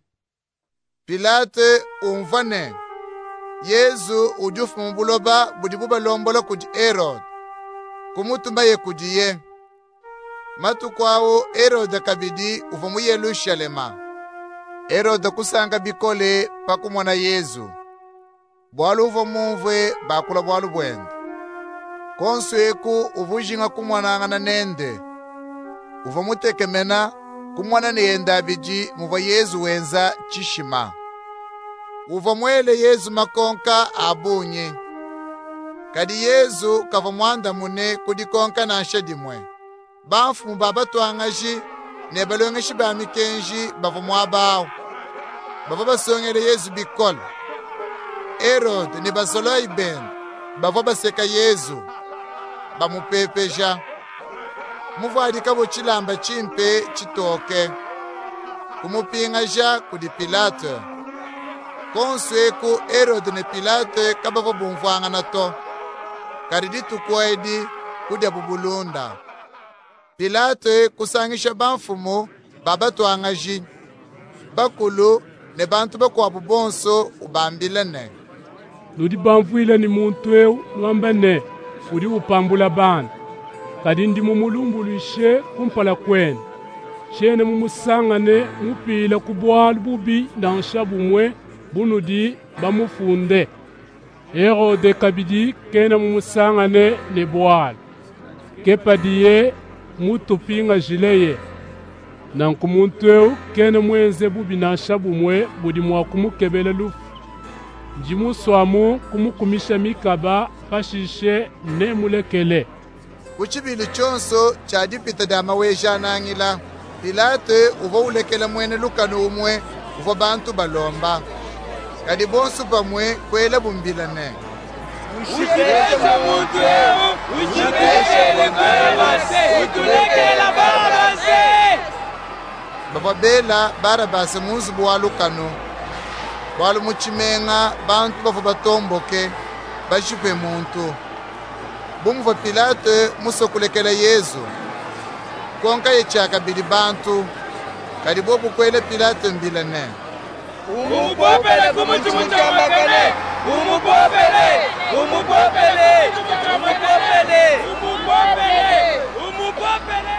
Pilate umvane Yesu ujufu mbuloba budibuba lombola kudi Herod kumutumba ye kudiye matu kwao Herod kabidi uvumu Yerusalema Herod kusanga bikole pakumwana Yesu bwalu uvumumvwe bakula bwalu bwende konsueku uvujinga kumwananga na nende uvumutekemena kumwana neyenda biji muva Yesu wenza chishima uva mwele Yesu makonka abunye kadi Yesu kava mwanda mune kudikonka na nshadimwe bafu mbaba twangaji ne balongeshi ba mikenji bava mwabao bava basongele Yesu bikol Herod ne basolo iben bava baseka Yesu bamupepeja muvadika bochilamba chimpe chitoke kumupingaja kudi Pilate konsueku Herod ne Pilate kabava bumvwanga na to karidi tukwedi kudya bubulunda Pilate kusangisha bamfumu baba twangaji bakulu ne bantu bakwabu bonso ubambilene ludi bamvuile ni muntu eu nwambane udi upambula bana kadi ndi mumulumbuluishe kumpala kwene chene mumusangane mupila kubwalu bubi na nshabumwe bunudi bamufunde Herode kabidi kena mumusangane ne bwalu kepadiye mutupinga jileye nanku muntu eu kene mwenze bubi nasha bumwe budi mwakumukebele lufu njimuswamu kumukumisha mikaba pashishe ne mulekele kuchibili chonso chadipita dama wejanangila Pilate uva ulekela mwene lukano umwe uva bantu balomba kadi bonsu pamwe kwela bumbilane Ushipeshe muntu eu, ushipeshe Barabase, utulekela Barabase. Baba bela Barabase muzu bwalukano bwalu muchimenga bantu bavu batomboke bashipe muntu bumva Pilate musokulekela Yesu konka yechaka bili bantu kadi bobu kwele Pilate mbilane Umupopele kumuchumuchambakane, umupopele, umupopele, umupopele, umupopele, umupopele.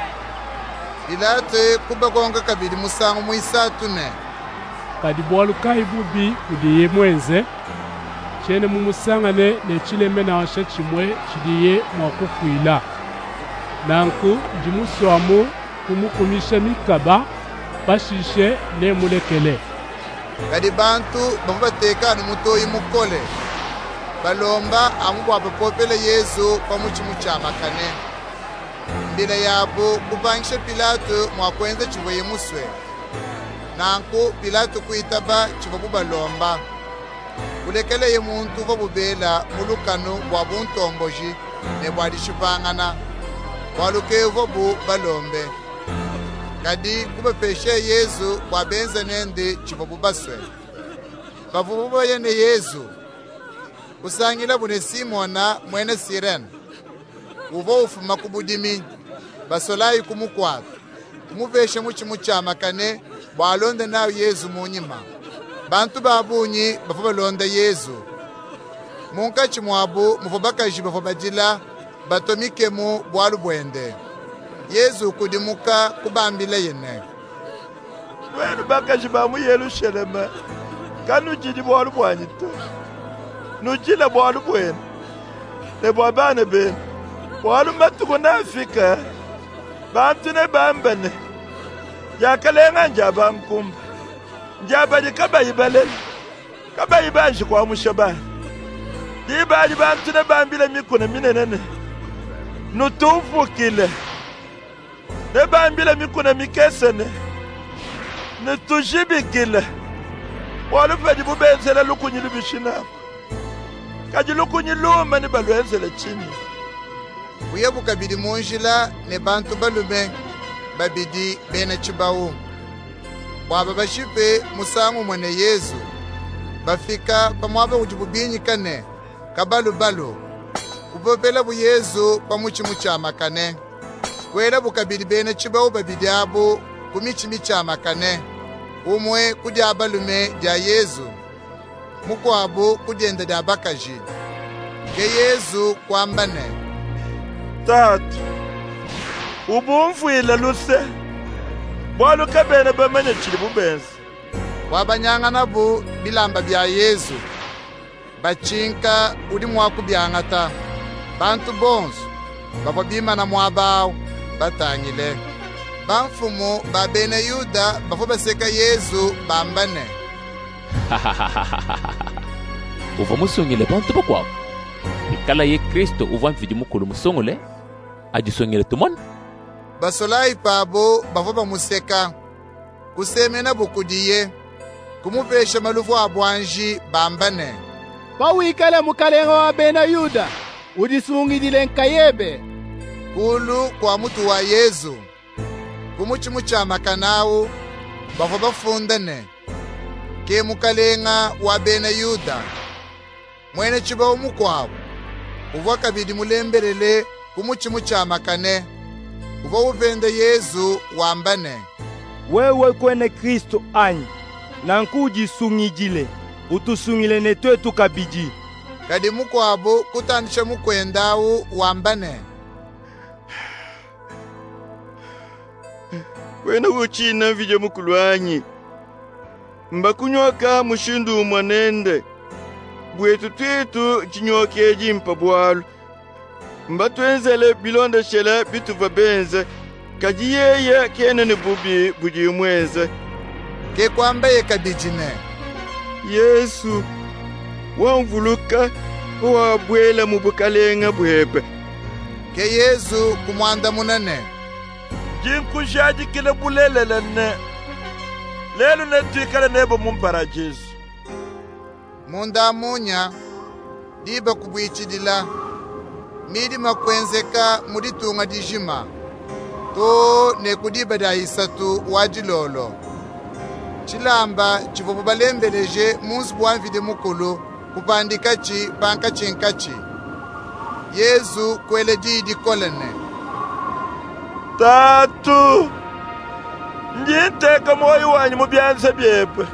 Pilate kuba konka kabili musango muisatu ne kadi bwalu kaibubi kudiye mwenze chene mumusangane ne chileme na washa chimwe chidiye mwakufuila nanku njimuswamu kumukumisha mikaba bashishe ne mulekele kadi bantu bamubatekana mutoyi mukole balomba amubwa popele Yesu pamuchimu chamakane mbila yabo kubangisha Pilato mwakwenza chivoye muswe nanku Pilato kuitaba chivobu balomba ulekele ye muntu vobubela mulukano bwa buntomboji ne bwadishipangana walukevo bu balombe kadi kubapeshe Yesu bwabenze nende chivobu baswe bavubu yene Yesu usangila bune Simona mwene Sirene uvo ufuma kubudimi basolayi kumukwata kumuveshe muchimu chamakane bwalonde nawe Yesu munyima bantu babunyi bafu balonda Yesu munka chimwabu mufu bakaji bafu badila batomikemu bwalu bwende Yesu kudimuka kubambile yene wenu bakaji bamu Yerusalema kanu jidi bwalu bwanyito nujila bwalu bwene ne bwabane bene bwalu matuko na Afrika bantu ne bambane yakalenga njaba nkumba njaba di kabayi balele kabayi banji kwa mushaba di bali bantu ne bambile mikuna minenene nutufu kile ne bambile mikuna mikesene nutujibi kile wala fadi bubenzela lukunyi libishina kaji lukunyi luma ni balwenzela chini uyebu kabidi monjila ne bantu balume babidi bene chibawu bwaba bashipe musangu mwene Yesu bafika pamwabe ujibubinyi kane kabalu balu upopela bu Yesu pamuchimu chamakane kwela bukabidi bene chibawu babidi abo kumichimi chamakane umwe kudya abalume dya Yesu mukwabo kudyenda dya bakaji ke Yesu kwambane tatu ubumfuile luse bwalu kabene bamanye chili bubenzi wabanyangana bu bilamba bya Yesu bachinka udi mwaku byangata bantu bonzo babo bimana mwabawo batangile bamfumu babene Yuda bafo baseka Yesu bambane uva musongele bantu bakwabo ikala ye Kristo uva mfidi mukulu musongole ajisongele tumon basolayi pabo bafo bamuseka kusemena bukudiye kumupesha malufu abwanji bambane pawikale mukalenga wa bena Yuda udisungidile nkayebe kulu kwa mutu wa Yesu kumuchimu chamakanawu bafo bafundane ke mukalenga wa bena Yuda mwene chibawu mukwabo uva kabidi mulembelele kumuchimu chamakane uva uvende Yesu wambane wewe kwene Kristo anyi nanku ujisungijile utusungile netwe tukabiji kadi mukwabo kutandisha mukwendawu wambane wena uchina vije mukulwanyi mbakunywaka mushindu mwanende bwetu twetu chinyokeji mpabwalu mbatwenzele bilonda shela bituva benze kaji yeye kene ni bubi buji mwenze ke kwamba ye kabijine Yesu wamvuluka wa bwela mubukalenga bwebe ke Yesu kumwanda munene jinkushaji kile bulelele ne lelu ne tikale nebo mumpara Jesu munda munya diba kubwichidila midi makwenzeka muditunga dijima to ne kudiba da isatu wajilolo chilamba chivobo balembeleje munsi bwanvide mukulu kupandika chi panka chinkachi Yesu kwele didi kolene Tatu njiteka moyo wanyu mubyanze byepe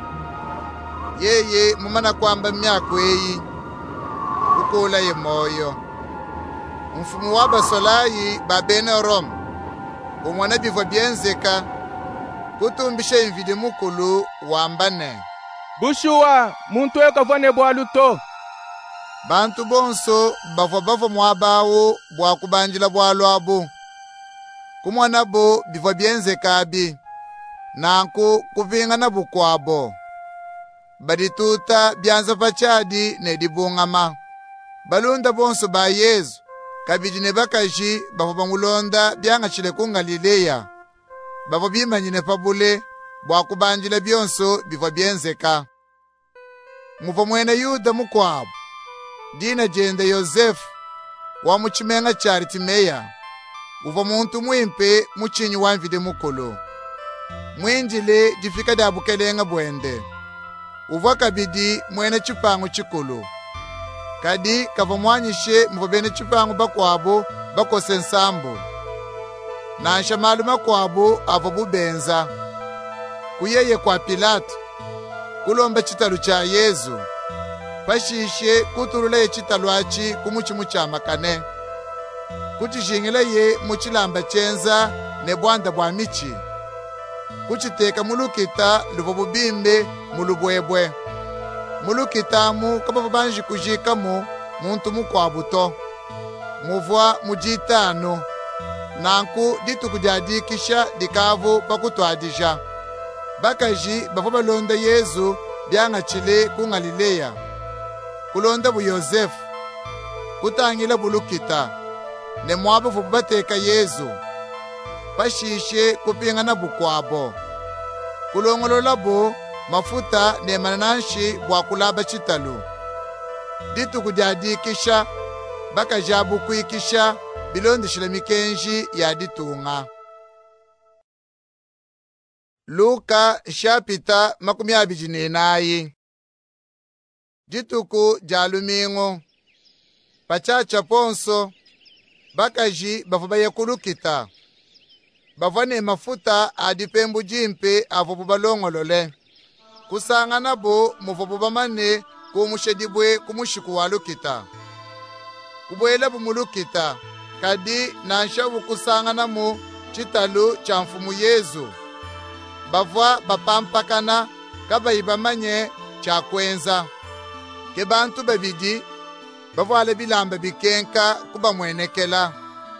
yeye mumana kwamba myako eyi ukula ye moyo mfumu wa basolayi babene Rome umwana bivo byenzeka kutumbisha imvide mukulu wambane bushuwa muntu ekavone bwaluto bantu bonso bavo bavo mwabawo bwakubanjila bwalwabo kumwana bo bivo byenzeka bi nanku kuvingana bukwabo badituta byanza pachadi ne dibungama balunda bonso ba Yesu kabijine bakaji bavo bangulonda byanga chile ku Galileya bavo bimanyine pabule bwakubanjila byonso bivo byenzeka muvo mwene Yuda mukwabo dina jende Yosefu wa muchimenga cha Arimateya uvo muntu mwimpe muchinyi wamvide mukulu mwinjile difika dabukelenga bwende uvo kabidi mwene chipangu chikulu kadi kava mwanyishe muvo bene chipangu bakwabo bakose nsambu nansha maluma kwabo avo bubenza kuyeye kwa Pilato kulomba chitalu cha Yesu pashishe kutulula ye chitalu achi kumuchimu cha makane kuchishingila ye muchilamba chenza ne bwanda bwa michi kuchiteka mulukita luvo bubimbe mulubwebwe mulukitamu kaba banji kujikamu muntu mukwabuto muvwa mujitano nanku ditu kujadikisha dikavu pakutwadisha bakaji bavo balonda Yesu byanga chile ku Galileya kulonda bu Yosefu kutangila bulukita ne mwabo vu bateka Yesu pashishe kupingana bukwabo kulongolola bo mafuta ne mananshi bwa kulaba chitalu ditu kujadikisha bakajabu kuikisha bilondishile mikenji ya ditunga Luka shapita makumi abiji nenayi dituku jalumingo pachacha ponso bakaji bavuba yekulukita bavane mafuta adipembu jimpe avobu balongolole kusangana bo muvobu bamane kumushedibwe kumushiku walukita kubwela bumulukita kadi nanshabu kusangana mu chitalu cha mfumu Yesu bavwa bapampakana kabayibamanye cha kwenza ke bantu babidi bavwale bilamba bikenka kuba mwenekela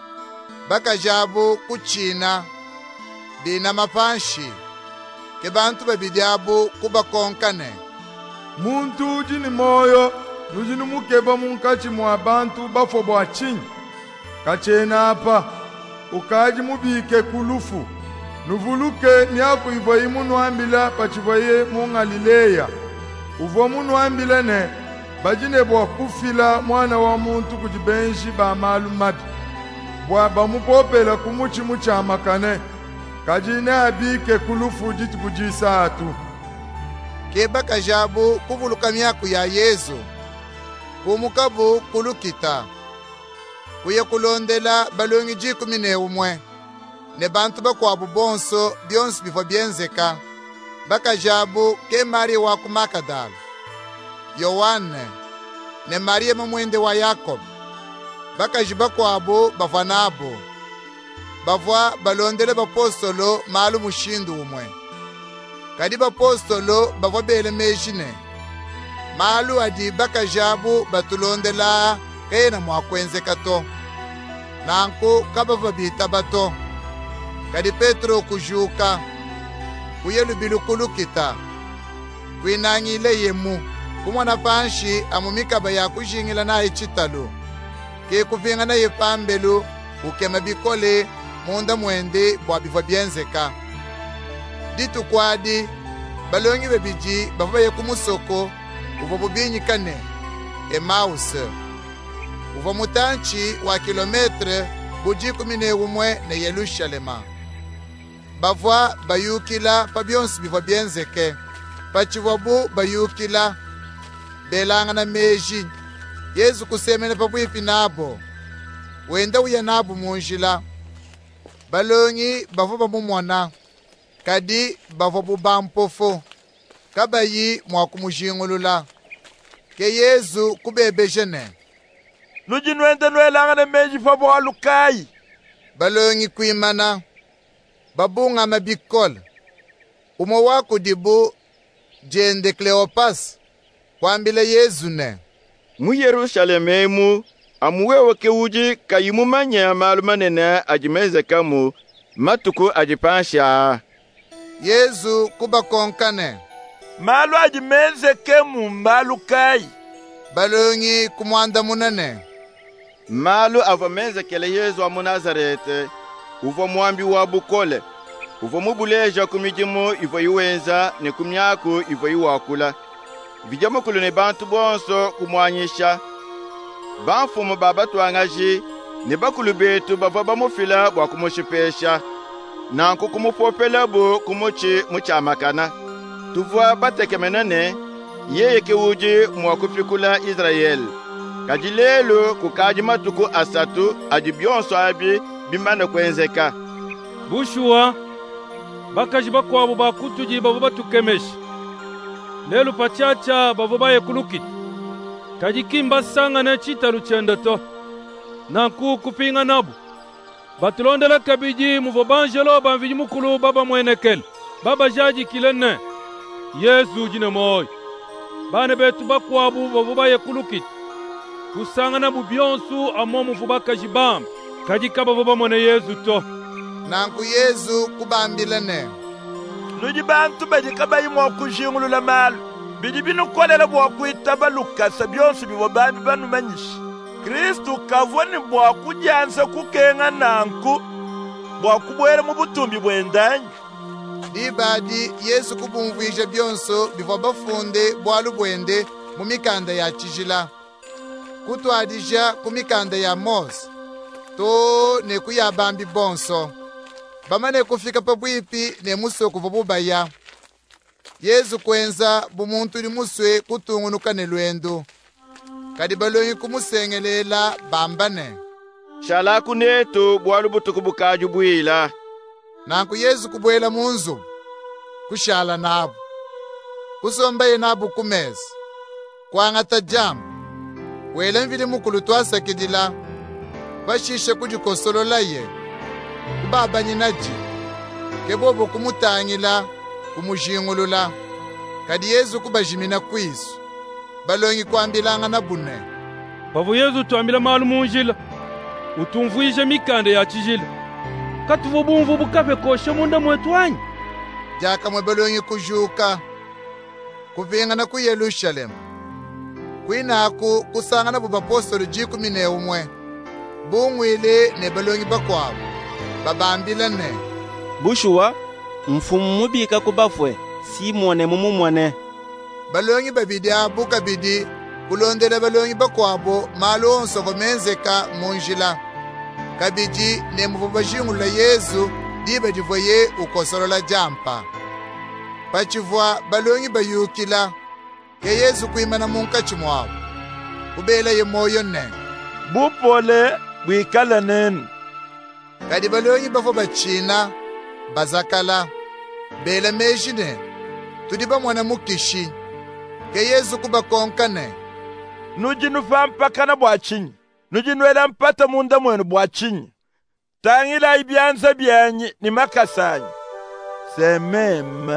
bakajabu kuchina bina mapanshi ke bantu babidi abu kuba konkane muntu jini moyo nujini mukeba munkachi mwa bantu bafo bwa chinyi kachena apa ukaji mubike kulufu nuvuluke niaku ivo imu nuambila pachivoye mu Galileya uvo mu nuambila ne bajine bwa kufila mwana wa muntu kujibenshi ba malumadi bwa bamupopela kumuchimu cha makane kajine abike kulufu jitu kujisatu keba kajabu kuvuluka miaku ya Yesu kumukabu kulukita kuye kulondela balongi jikumi ne umwe ne bantu bakwabo bonso byonsi bivo byenzeka bakajabu ke Maria wa ku Makadala Yohane ne Maria mamwende wa Yakobo bakaji bakwabo bavanabo bavwa balondele bapostolo malu mushindu umwe kadi bapostolo bavwa bele mejine malu adi bakajabu batulondela kena mwakwenzeka to nanku kabava bita bato kadi Petro kujuka kuyelu kulukita kwinangile yemu kumwana panshi amumikaba ya kujingila na ichitalu ke kuvinga na yepambelu ukema bikole munda mwende bwa biva byenzeka ditu kwadi balongi bebiji bava ye kumusoko uva bubinyikane Emmaus uva mutanchi wa kilometre buji kumine umwe ne Yerusalema bavwa bayukila pa byonsi biva byenzeke pachivabu bayukila belanga na meji Yesu kusemene pabwipi nabo wenda uya nabo munjila balongi bavo bamumwana kadi bavo bubampofo kabayi mwakumujingulula ke Yesu kubebejene nuji nwende nwelanga na meji fabo alukai balongi kuimana babunga mabikol umo wako dibu jende Kleopas kwambile Yesu ne mu Yerusalememu amuwewe ke uji kayimu manya malumanene ajimeze kamu matuku ajipansha Yesu kuba konkane malu ajimeze kemu malu kai balongi kumwanda munene malu avameze kele Yesu wa Munazarete uvo mwambi wa bukole uvo mubuleja kumijimu ivo yuwenza ne kumyaku ivo yuwakula bijamukulu ne bantu bonso kumwanyisha banfumu baba twangaji ne bakulu betu bava bamufila bwa kumushipesha nanku kumupopela bo kumuchi muchamakana tuvwa batekemenene yeye ke uji mwakufikula Israel kajilelo kukaji matuku asatu ajibyonso abi bimana kwenzeka bushuwa bakaji bakwabo bakutuji bavo batukemesha lelo pachacha bavo baye kulukiti kajikimba sanga na chitalu chendato nanku kupinga nabu batulondela kabiji muvo banjelo banviji mukulu baba mwenekel baba jaji kilene Yesu jine moy bane betu bakwabu bavo baye kulukiti kusanga na bubyonsu amo muvo bakaji bam kajikaba baba mwene Yesu to nanku Yesu kubambilene nuji bantu bajikaba yimo kujingulula malu bidi binu kolela bwa kuitaba lukasa byonsi bibo bambi banu manyishi Kristu kavoni bwa kujansa kukenga nanku bwa kubwere mu butumbi bwendanyi dibadi Yesu kubumvije byonso bivo bafunde bwalu bwende mu mikanda ya chijila kutwadija ku mikanda ya Mose to ne kuyabambi bonso bamane kufika pabwipi ne musoko vobubaya Yesu kwenza bumuntu limuswe kutungunuka ne lwendo kadi balongi kumusengelela bambane shala kuneto bwalu butuku bukaju bwila nanku Yesu kubwela munzu kushala nabo kusombaye nabo kumezi kwangata jamu wela mvili mukulu twasakidila bashishe kujikosolola ye kubaba nyinaji kebobo kumutangila kumujingulula kadi Yesu kubajimina kwisu balongi kwambilanga na bune bavu Yesu twambila malu munjila utumvuije mikande ya chijila katuvo bumvu bukafe koshe munda mwetwanyi jaka mwe balongi kujuka kuvinga na ku Yerusalemu kwinaku kusanga na bubapostoli jikumi ne umwe bungwile ne balongi bakwabo babambilane bushuwa mfumu mubika kubafwe simone mumumwane balongi babidi abu kabidi kulondela balongi bakwabo malu onso gomenzeka munjila kabidi ne muvubajingula Yesu diba divoye ukosolola jampa pachivwa balongi bayukila ke Yesu kuimana munkachi mwabo kubela ye moyo ne bupole bwikala nenu kadi balongi bafo bachina bazakala bela mejine tudiba mwana mukishi ke Yesu kuba konkane nuji nufa mpakana bwachinyi nuji nwela mpata munda mwenu bwachinyi tangila ibyanza byanyi ni makasanyi semema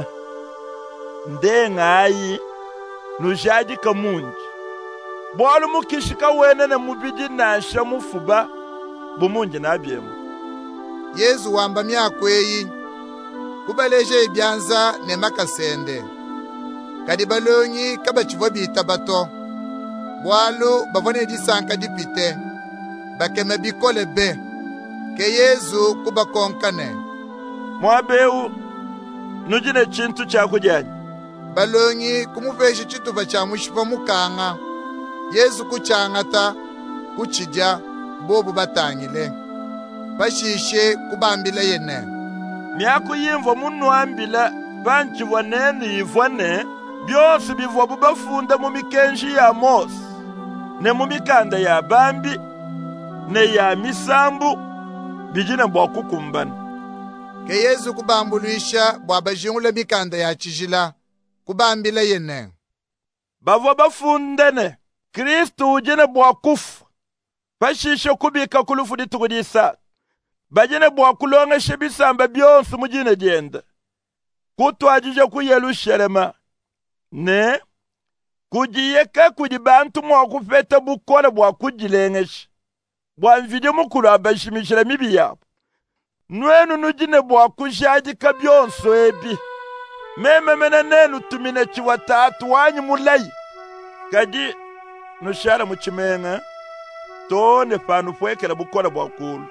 ndengayi nujaji kamunji bwalu mukishika wene ne mubidi nasha mufuba bumunji nabyemu Yesu wamba myakweyi kubaleje ibyanza ne makasende kadi balonyi kabachivo bita bato bwalu babone disanka dipite bakeme bikole be ke Yesu kubakonkane mwabeu nujine chintu chakujanya balonyi kumufeshi chituva cha mushipa mukanga Yesu kuchangata kuchija bobu batangile bashishe kubambila yene myaku yimvo munwambila banchi bwanene yivwane byose bivwa bubafunda mu mikenji ya Mose ne mu mikanda ya bambi ne ya misambu bijina bwa kukumbana ke Yesu kubambulisha bwa bajingula mikanda ya chijila kubambila yene bavwa bafundene Kristu ujene bwa kufu bashishe kubika kulufu ditugudisa bajene bwa kulonga shebisamba byonse mujine jenda kutwajije ku Yerusalema ne kujiyeka kudi bantu mwa kufeta bukole bwa kujilengesha bwa mvide mukulu abashimishira mibi yabo nwenu nujine bwa kujajika byonso ebi meme mene nenu tumine chiwatatu wanyi mulayi kadi nushara muchimenga tone panu pwekela bukole bwa kulu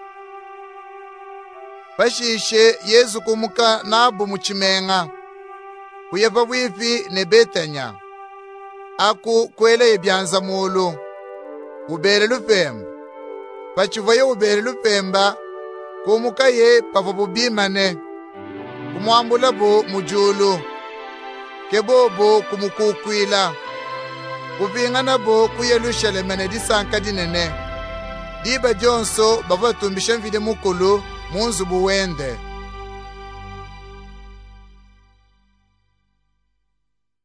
bashishe Yesu kumuka nabu muchimenga kuyeva bwivi ne Betanya aku kwele ibyanza mulu ubere lupemba pachivoye ubere lupemba kumuka ye pavo bubimane kumwambula bo mujulu kebobo kumukukwila kuvingana bo ku Yerusalema ne disanka dinene diba jonso bavatumbisha mvide mukulu munzu buwende